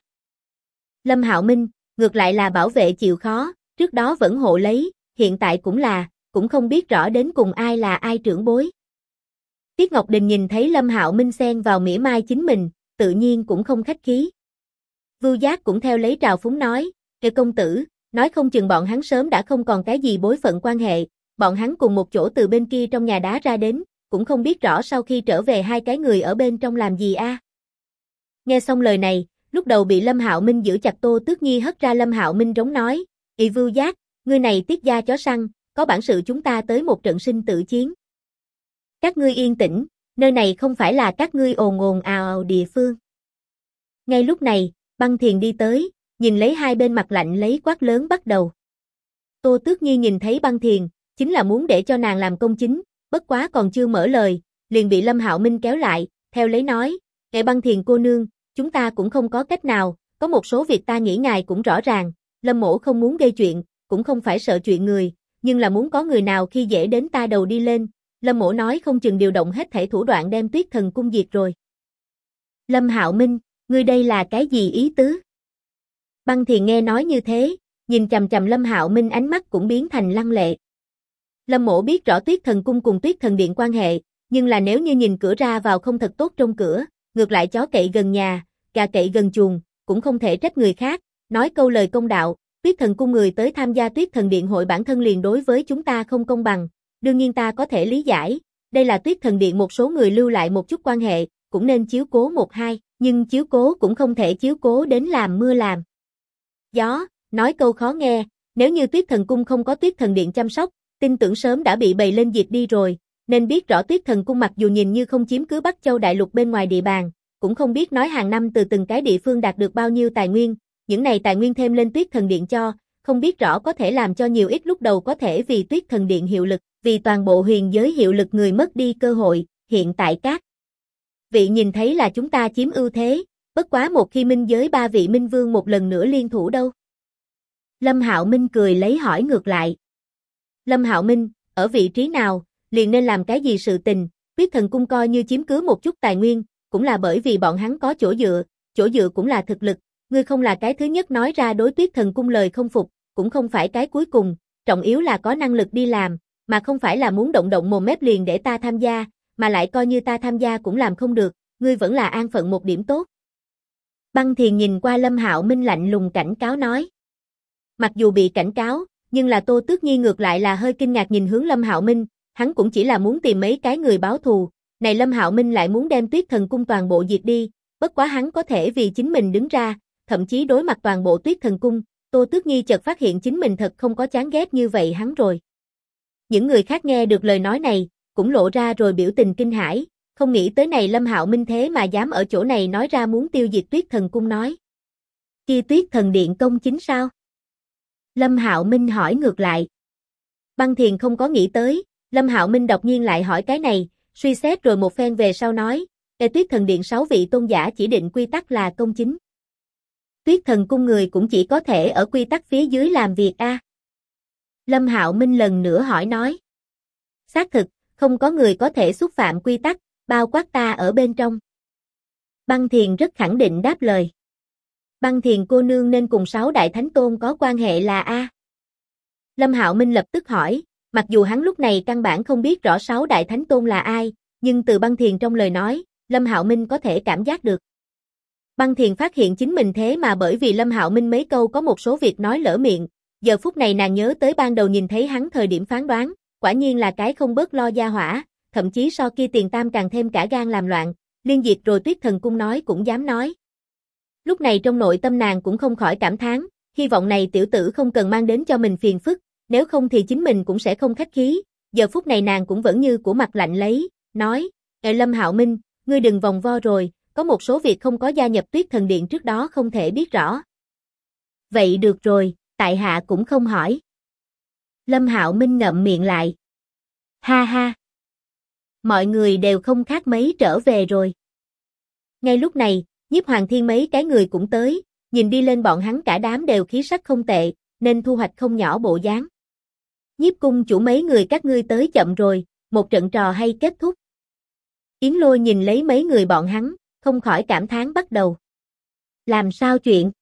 Lâm Hạo Minh, ngược lại là bảo vệ chịu khó, trước đó vẫn hộ lấy, hiện tại cũng không biết rõ đến cùng ai là ai trưởng bối. Tiết Ngọc Đình nhìn thấy Lâm Hạo Minh xen vào mỉa mai chính mình, tự nhiên cũng không khách khí. Vưu Giác cũng theo lấy trào phúng nói, công tử, nói không chừng bọn hắn sớm đã không còn cái gì bối phận quan hệ, bọn hắn cùng một chỗ từ bên kia trong nhà đá ra đến, cũng không biết rõ sau khi trở về hai cái người ở bên trong làm gì a. Nghe xong lời này, lúc đầu bị Lâm Hạo Minh giữ chặt Tô Tước Nhi hất ra. Lâm Hạo Minh rống nói, Vưu Giác, ngươi này Tiết gia chó săn, có bản sự chúng ta tới một trận sinh tử chiến. Các ngươi yên tĩnh, nơi này không phải là các ngươi ồn ồn ào ào địa phương. Ngay lúc này, Băng Thiền đi tới, nhìn lấy hai bên mặt lạnh lấy quát lớn bắt đầu. Tô Tước Nhi nhìn thấy Băng Thiền, chính là muốn để cho nàng làm công chính, bất quá còn chưa mở lời, liền bị Lâm Hạo Minh kéo lại, theo lấy nói, Băng Thiền cô nương, chúng ta cũng không có cách nào, có một số việc ta nghĩ ngài cũng rõ ràng, Lâm mỗ không muốn gây chuyện, cũng không phải sợ chuyện người, nhưng là muốn có người nào khi dễ đến ta đầu đi lên, Lâm mỗ nói không chừng điều động hết thảy thủ đoạn đem Tuyết Thần cung diệt rồi. Lâm Hạo Minh, ngươi đây là cái gì ý tứ? Băng Thiền nghe nói như thế, nhìn chằm chằm Lâm Hạo Minh ánh mắt cũng biến thành lăng lệ. Lâm mỗ biết rõ Tuyết Thần cung cùng Tuyết Thần điện quan hệ, nhưng là nếu như nhìn cửa ra vào không thật tốt trong cửa, ngược lại chó cậy gần nhà, gà cậy gần chuồng, cũng không thể trách người khác, nói câu lời công đạo, Tuyết Thần cung người tới tham gia Tuyết Thần điện hội bản thân liền đối với chúng ta không công bằng, đương nhiên ta có thể lý giải, đây là Tuyết Thần điện một số người lưu lại một chút quan hệ, cũng nên chiếu cố một hai, nhưng chiếu cố cũng không thể chiếu cố đến làm mưa làm gió, nói câu khó nghe, nếu như Tuyết Thần cung không có Tuyết Thần điện chăm sóc, tin tưởng sớm đã bị bầy lên diệt đi rồi, nên biết rõ Tuyết Thần cung mặc dù nhìn như không chiếm cứ Bắc Châu đại lục bên ngoài địa bàn, cũng không biết nói hàng năm từ từng cái địa phương đạt được bao nhiêu tài nguyên, những này tài nguyên thêm lên Tuyết Thần điện cho, không biết rõ có thể làm cho nhiều ít lúc đầu có thể vì Tuyết Thần điện hiệu lực, vì toàn bộ huyền giới hiệu lực người mất đi cơ hội, hiện tại các vị nhìn thấy là chúng ta chiếm ưu thế, bất quá một khi minh giới ba vị minh vương một lần nữa liên thủ đâu. Lâm Hạo Minh cười lấy hỏi ngược lại. Lâm Hạo Minh, ở vị trí nào, liền nên làm cái gì sự tình, Tuyết Thần cung coi như chiếm cứ một chút tài nguyên, cũng là bởi vì bọn hắn có chỗ dựa cũng là thực lực, ngươi không là cái thứ nhất nói ra đối Tuyết Thần cung lời không phục, cũng không phải cái cuối cùng, trọng yếu là có năng lực đi làm, mà không phải là muốn động mồm mép liền để ta tham gia, mà lại coi như ta tham gia cũng làm không được, ngươi vẫn là an phận một điểm tốt. Băng Thiền nhìn qua Lâm Hạo Minh lạnh lùng cảnh cáo nói. Mặc dù bị cảnh cáo, nhưng là Tô Tước Nhi ngược lại là hơi kinh ngạc nhìn hướng Lâm Hạo Minh, hắn cũng chỉ là muốn tìm mấy cái người báo thù, này Lâm Hạo Minh lại muốn đem Tuyết Thần cung toàn bộ diệt đi, bất quá hắn có thể vì chính mình đứng ra, thậm chí đối mặt toàn bộ Tuyết Thần cung, Tô Tước Nhi chợt phát hiện chính mình thật không có chán ghét như vậy hắn rồi. Những người khác nghe được lời nói này, cũng lộ ra rồi biểu tình kinh hãi, không nghĩ tới này Lâm Hạo Minh thế mà dám ở chỗ này nói ra muốn tiêu diệt Tuyết Thần cung nói. Chi Tuyết Thần điện công chính sao? Lâm Hạo Minh hỏi ngược lại. Băng Thiền không có nghĩ tới, Lâm Hạo Minh đột nhiên lại hỏi cái này, suy xét rồi một phen về sau nói, Tuyết Thần điện 6 vị tôn giả chỉ định quy tắc là công chính. Tuyết Thần cung người cũng chỉ có thể ở quy tắc phía dưới làm việc a. Lâm Hạo Minh lần nữa hỏi nói. Xác thực, không có người có thể xúc phạm quy tắc, bao quát ta ở bên trong. Băng Thiền rất khẳng định đáp lời. Băng Thiền cô nương nên cùng 6 đại thánh tôn có quan hệ là a. Lâm Hạo Minh lập tức hỏi, mặc dù hắn lúc này căn bản không biết rõ 6 đại thánh tôn là ai, nhưng từ Băng Thiền trong lời nói, Lâm Hạo Minh có thể cảm giác được. Băng Thiền phát hiện chính mình thế mà bởi vì Lâm Hạo Minh mấy câu có một số việc nói lỡ miệng, giờ phút này nàng nhớ tới ban đầu nhìn thấy hắn thời điểm phán đoán, quả nhiên là cái không bớt lo gia hỏa, thậm chí so kia Tiền Tam càng thêm cả gan làm loạn, liên diệt rồi Tuyết Thần cung nói cũng dám nói. Lúc này trong nội tâm nàng cũng không khỏi cảm thán, hy vọng này tiểu tử không cần mang đến cho mình phiền phức, nếu không thì chính mình cũng sẽ không khách khí, giờ phút này nàng cũng vẫn như của mặt lạnh lấy, nói, Lâm Hạo Minh, ngươi đừng vòng vo rồi, có một số việc không có gia nhập Tuyết Thần điện trước đó không thể biết rõ. Vậy được rồi, tại hạ cũng không hỏi. Lâm Hạo Minh ngậm miệng lại. Ha ha. Mọi người đều không khác mấy trở về rồi. Ngay lúc này, Nhiếp Hoàng Thiên mấy cái người cũng tới, nhìn đi lên bọn hắn cả đám đều khí sắc không tệ, nên thu hoạch không nhỏ bộ dáng. Nhiếp cung chủ mấy người các ngươi tới chậm rồi, một trận trò hay kết thúc. Yến Lôi nhìn lấy mấy người bọn hắn, không khỏi cảm thán bắt đầu. Làm sao chuyện?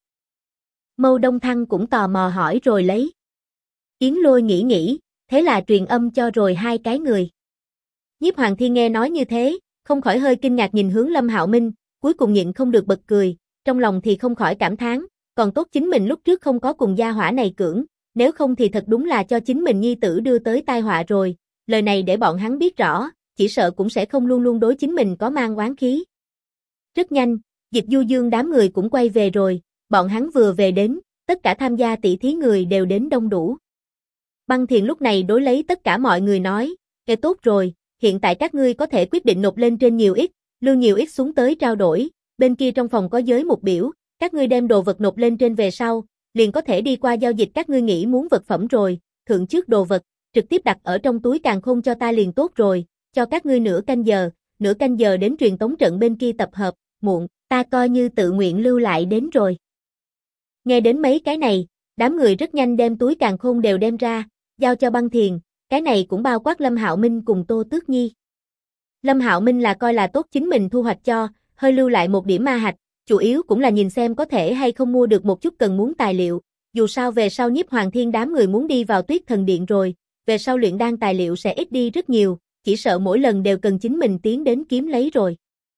Mâu Đông Thăng cũng tò mò hỏi rồi lấy. Yến Lôi nghĩ, thế là truyền âm cho rồi hai cái người. Nhiếp Hoàng Thiên nghe nói như thế, không khỏi hơi kinh ngạc nhìn hướng Lâm Hạo Minh, cuối cùng nhịn không được bật cười, trong lòng thì không khỏi cảm thán, còn tốt chính mình lúc trước không có cùng gia hỏa này cưỡng, nếu không thì thật đúng là cho chính mình nhi tử đưa tới tai họa rồi, lời này để bọn hắn biết rõ, chỉ sợ cũng sẽ không luôn luôn đối chính mình có mang oán khí. Rất nhanh, Dịch Du Dương đám người cũng quay về rồi, bọn hắn vừa về đến, tất cả tham gia tỷ thí người đều đến đông đủ. Băng Thiền lúc này đối lấy tất cả mọi người nói, tốt rồi, hiện tại các ngươi có thể quyết định nộp lên trên nhiều ít, lưu nhiều ít xuống tới trao đổi, bên kia trong phòng có giới một biểu, các ngươi đem đồ vật nộp lên trên về sau, liền có thể đi qua giao dịch các ngươi nghĩ muốn vật phẩm rồi, thượng trước đồ vật, trực tiếp đặt ở trong túi càn khôn cho ta liền tốt rồi, cho các ngươi nửa canh giờ đến truyền tống trận bên kia tập hợp, muộn, ta coi như tự nguyện lưu lại đến rồi. Nghe đến mấy cái này, đám người rất nhanh đem túi càn khôn đều đem ra, giao cho Băng Thiền, cái này cũng bao quát Lâm Hạo Minh cùng Tô Tước Nhi. Lâm Hạo Minh là coi là tốt chính mình thu hoạch cho, hơi lưu lại một điểm ma hạch, chủ yếu cũng là nhìn xem có thể hay không mua được một chút cần muốn tài liệu, dù sao về sau Nhiếp Hoàng Thiên đám người muốn đi vào Tuyết Thần Điện rồi, về sau luyện đan tài liệu sẽ ít đi rất nhiều, chỉ sợ mỗi lần đều cần chính mình tiến đến kiếm lấy rồi.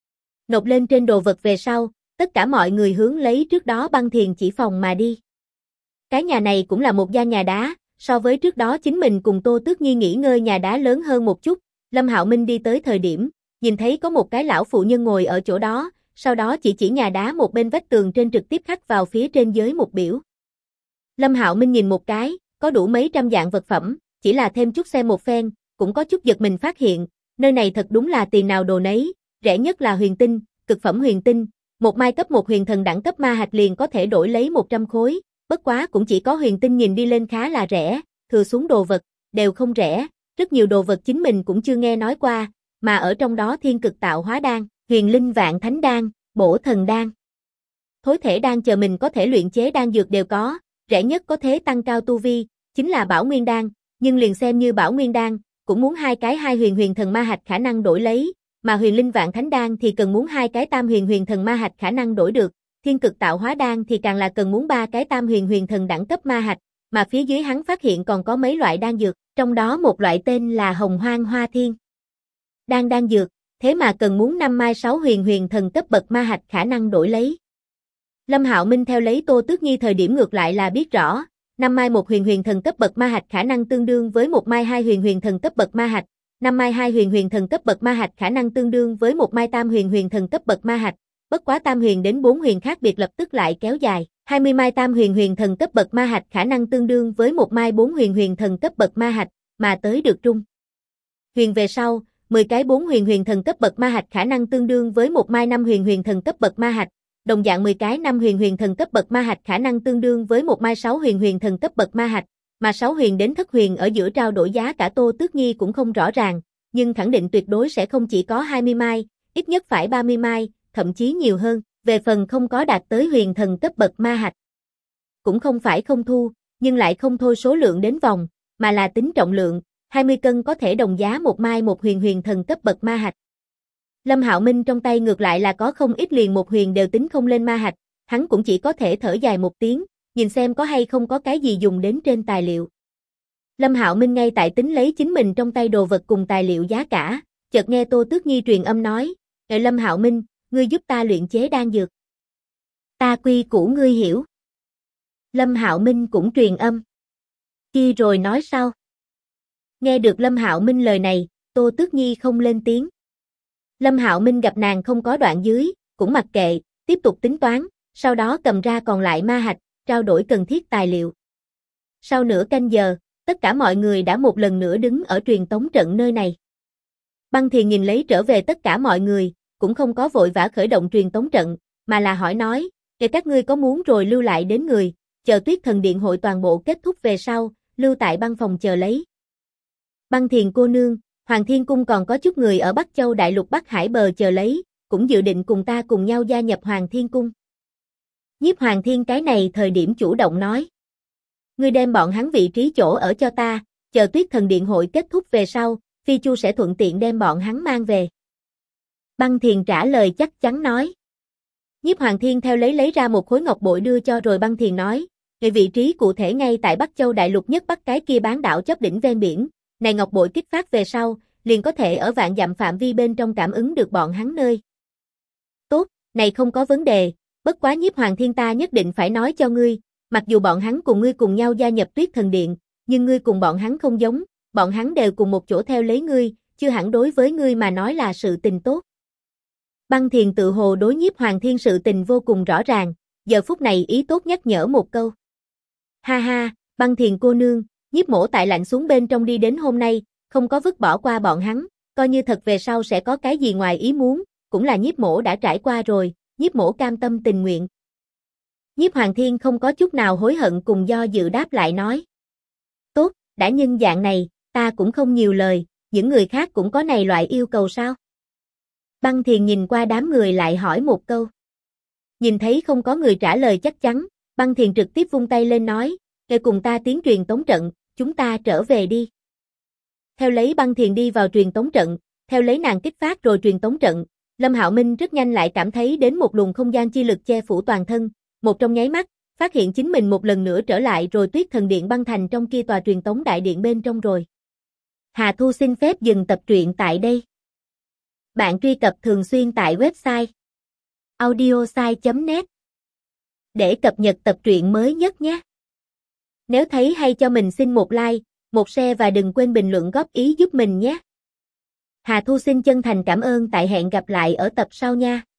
Nộp lên trên đồ vật về sau, tất cả mọi người hướng lấy trước đó Băng Thiền chỉ phòng mà đi. Cái nhà này cũng là một gia nhà đá, so với trước đó chính mình cùng Tô Tước Nhi nghỉ ngơi nhà đá lớn hơn một chút, Lâm Hạo Minh đi tới thời điểm, nhìn thấy có một cái lão phụ nhân ngồi ở chỗ đó, sau đó chỉ nhà đá một bên vách tường trên trực tiếp khắc vào phía trên giới một biểu. Lâm Hạo Minh nhìn một cái, có đủ mấy trăm dạng vật phẩm, chỉ là thêm chút xem một phen, cũng có chút giật mình phát hiện, nơi này thật đúng là tiền nào đồ nấy, rẻ nhất là huyền tinh, cực phẩm huyền tinh, một mai cấp 1 huyền thần đẳng cấp ma hạch liền có thể đổi lấy 100 khối, bất quá cũng chỉ có huyền tinh nhìn đi lên khá là rẻ, thừa xuống đồ vật, đều không rẻ, rất nhiều đồ vật chính mình cũng chưa nghe nói qua, mà ở trong đó thiên cực tạo hóa đan, huyền linh vạn thánh đan, bổ thần đan, thối thể đan chờ mình có thể luyện chế đan dược đều có, rẻ nhất có thế tăng cao tu vi, chính là bảo nguyên đan, nhưng liền xem như bảo nguyên đan, cũng muốn hai huyền thần ma hạch khả năng đổi lấy, mà huyền linh vạn thánh đan thì cần muốn hai cái tam huyền thần ma hạch khả năng đổi được, thiên cực tạo hóa đan thì càng là cần muốn ba cái tam huyền thần đẳng cấp ma hạch, mà phía dưới hắn phát hiện còn có mấy loại đan dược, trong đó một loại tên là hồng hoang hoa thiên đan dược, thế mà cần muốn 5 mai 6 huyền thần cấp bậc ma hạch khả năng đổi lấy. Lâm Hạo Minh theo lấy Tô Tước Nhi thời điểm ngược lại là biết rõ, 5 mai một huyền thần cấp bậc ma hạch khả năng tương đương với 1 mai 2 huyền thần cấp bậc ma hạch, 5 mai 2 huyền thần cấp bậc ma hạch khả năng tương đương với 1 mai tam huyền thần cấp bậc ma hạch, bất quá tam huyền đến 4 huyền khác biệt lập tức lại kéo dài, 20 mai tam huyền thần cấp bậc ma hạch khả năng tương đương với 1 mai 4 huyền thần cấp bậc ma hạch, mà tới được trung huyền về sau, 10 cái 4 huyền thần cấp bậc ma hạch khả năng tương đương với 1 mai 5 huyền thần cấp bậc ma hạch, đồng dạng 10 cái 5 huyền thần cấp bậc ma hạch khả năng tương đương với 1 mai 6 huyền thần cấp bậc ma hạch, mà 6 huyền đến thất huyền ở giữa trao đổi giá cả Tô Tước Nhi cũng không rõ ràng, nhưng khẳng định tuyệt đối sẽ không chỉ có 20 mai, ít nhất phải 30 mai, thậm chí nhiều hơn, về phần không có đạt tới huyền thần cấp bậc ma hạch. Cũng không phải không thu, nhưng lại không thôi số lượng đến vòng, mà là tính trọng lượng, 20 cân có thể đồng giá một mai một huyền thần cấp bậc ma hạch. Lâm Hạo Minh trong tay ngược lại là có không ít liền một huyền đều tính không lên ma hạch, hắn cũng chỉ có thể thở dài một tiếng, nhìn xem có hay không có cái gì dùng đến trên tài liệu. Lâm Hạo Minh ngay tại tính lấy chính mình trong tay đồ vật cùng tài liệu giá cả, chợt nghe Tô Tước Nhi truyền âm nói, Lâm Hạo Minh, ngươi giúp ta luyện chế đan dược. Ta quy củ ngươi hiểu. Lâm Hạo Minh cũng truyền âm. Chi rồi nói sau. Nghe được Lâm Hạo Minh lời này, Tô Tước Nhi không lên tiếng. Lâm Hạo Minh gặp nàng không có đoạn dưới, cũng mặc kệ, tiếp tục tính toán, sau đó cầm ra còn lại ma hạch, trao đổi cần thiết tài liệu. Sau nửa canh giờ, tất cả mọi người đã một lần nữa đứng ở truyền tống trận nơi này. Băng Thiền nhìn lấy trở về tất cả mọi người, cũng không có vội vã khởi động truyền tống trận, mà là hỏi nói, các ngươi có muốn rồi lưu lại đến người, chờ Tuyết Thần Điện hội toàn bộ kết thúc về sau, lưu tại băng phòng chờ lấy. Băng Thiền cô nương, Hoàng Thiên Cung còn có chút người ở Bắc Châu Đại Lục Bắc Hải bờ chờ lấy, cũng dự định cùng ta cùng nhau gia nhập Hoàng Thiên Cung. Nhiếp Hoàng Thiên cái này thời điểm chủ động nói. Ngươi đem bọn hắn vị trí chỗ ở cho ta, chờ Tuyết Thần Điện hội kết thúc về sau, Phi Chu sẽ thuận tiện đem bọn hắn mang về. Băng Thiền trả lời chắc chắn nói. Nhiếp Hoàng Thiên theo lấy ra một khối ngọc bội đưa cho rồi Băng Thiền nói, về vị trí cụ thể ngay tại Bắc Châu Đại Lục nhất bắc cái kia bán đảo chóp đỉnh ven biển, này ngọc bội kích phát về sau, liền có thể ở vạn dặm phạm vi bên trong cảm ứng được bọn hắn nơi. Tốt, này không có vấn đề, bất quá Nhiếp Hoàng Thiên ta nhất định phải nói cho ngươi, mặc dù bọn hắn cùng ngươi cùng nhau gia nhập Tuyết Thần Điện, nhưng ngươi cùng bọn hắn không giống, bọn hắn đều cùng một chỗ theo lấy ngươi, chưa hẳn đối với ngươi mà nói là sự tình tốt. Băng Thiền tự hồ đối Nhiếp Hoàng Thiên sự tình vô cùng rõ ràng, giờ phút này ý tốt nhắc nhở một câu. Ha ha, Băng Thiền cô nương, Nhiếp mỗ tại lạnh xuống bên trong đi đến hôm nay, không có vứt bỏ qua bọn hắn, coi như thật về sau sẽ có cái gì ngoài ý muốn, cũng là Nhiếp mỗ đã trải qua rồi, Nhiếp mỗ cam tâm tình nguyện. Nhiếp Hoàng Thiên không có chút nào hối hận cùng do dự đáp lại nói. Tốt, đã nhân dạng này, ta cũng không nhiều lời, những người khác cũng có này loại yêu cầu sao? Băng Thiền nhìn qua đám người lại hỏi một câu. Nhìn thấy không có người trả lời chắc chắn, Băng Thiền trực tiếp vung tay lên nói, để cùng ta tiến truyền tống trận, chúng ta trở về đi. Theo lấy Băng Thiền đi vào truyền tống trận, theo lấy nàng kích phát rồi truyền tống trận, Lâm Hạo Minh rất nhanh lại cảm thấy đến một luồng không gian chi lực che phủ toàn thân, một trong nháy mắt, phát hiện chính mình một lần nữa trở lại rồi Tuyết Thần Điện băng thành trong kia tòa truyền tống đại điện bên trong rồi. Hà Thu xin phép dừng tập truyện tại đây. Bạn truy cập thường xuyên tại website audiosai.net để cập nhật tập truyện mới nhất nhé. Nếu thấy hay cho mình xin một like, một share và đừng quên bình luận góp ý giúp mình nhé. Hà Thu xin chân thành cảm ơn tại hẹn gặp lại ở tập sau nha.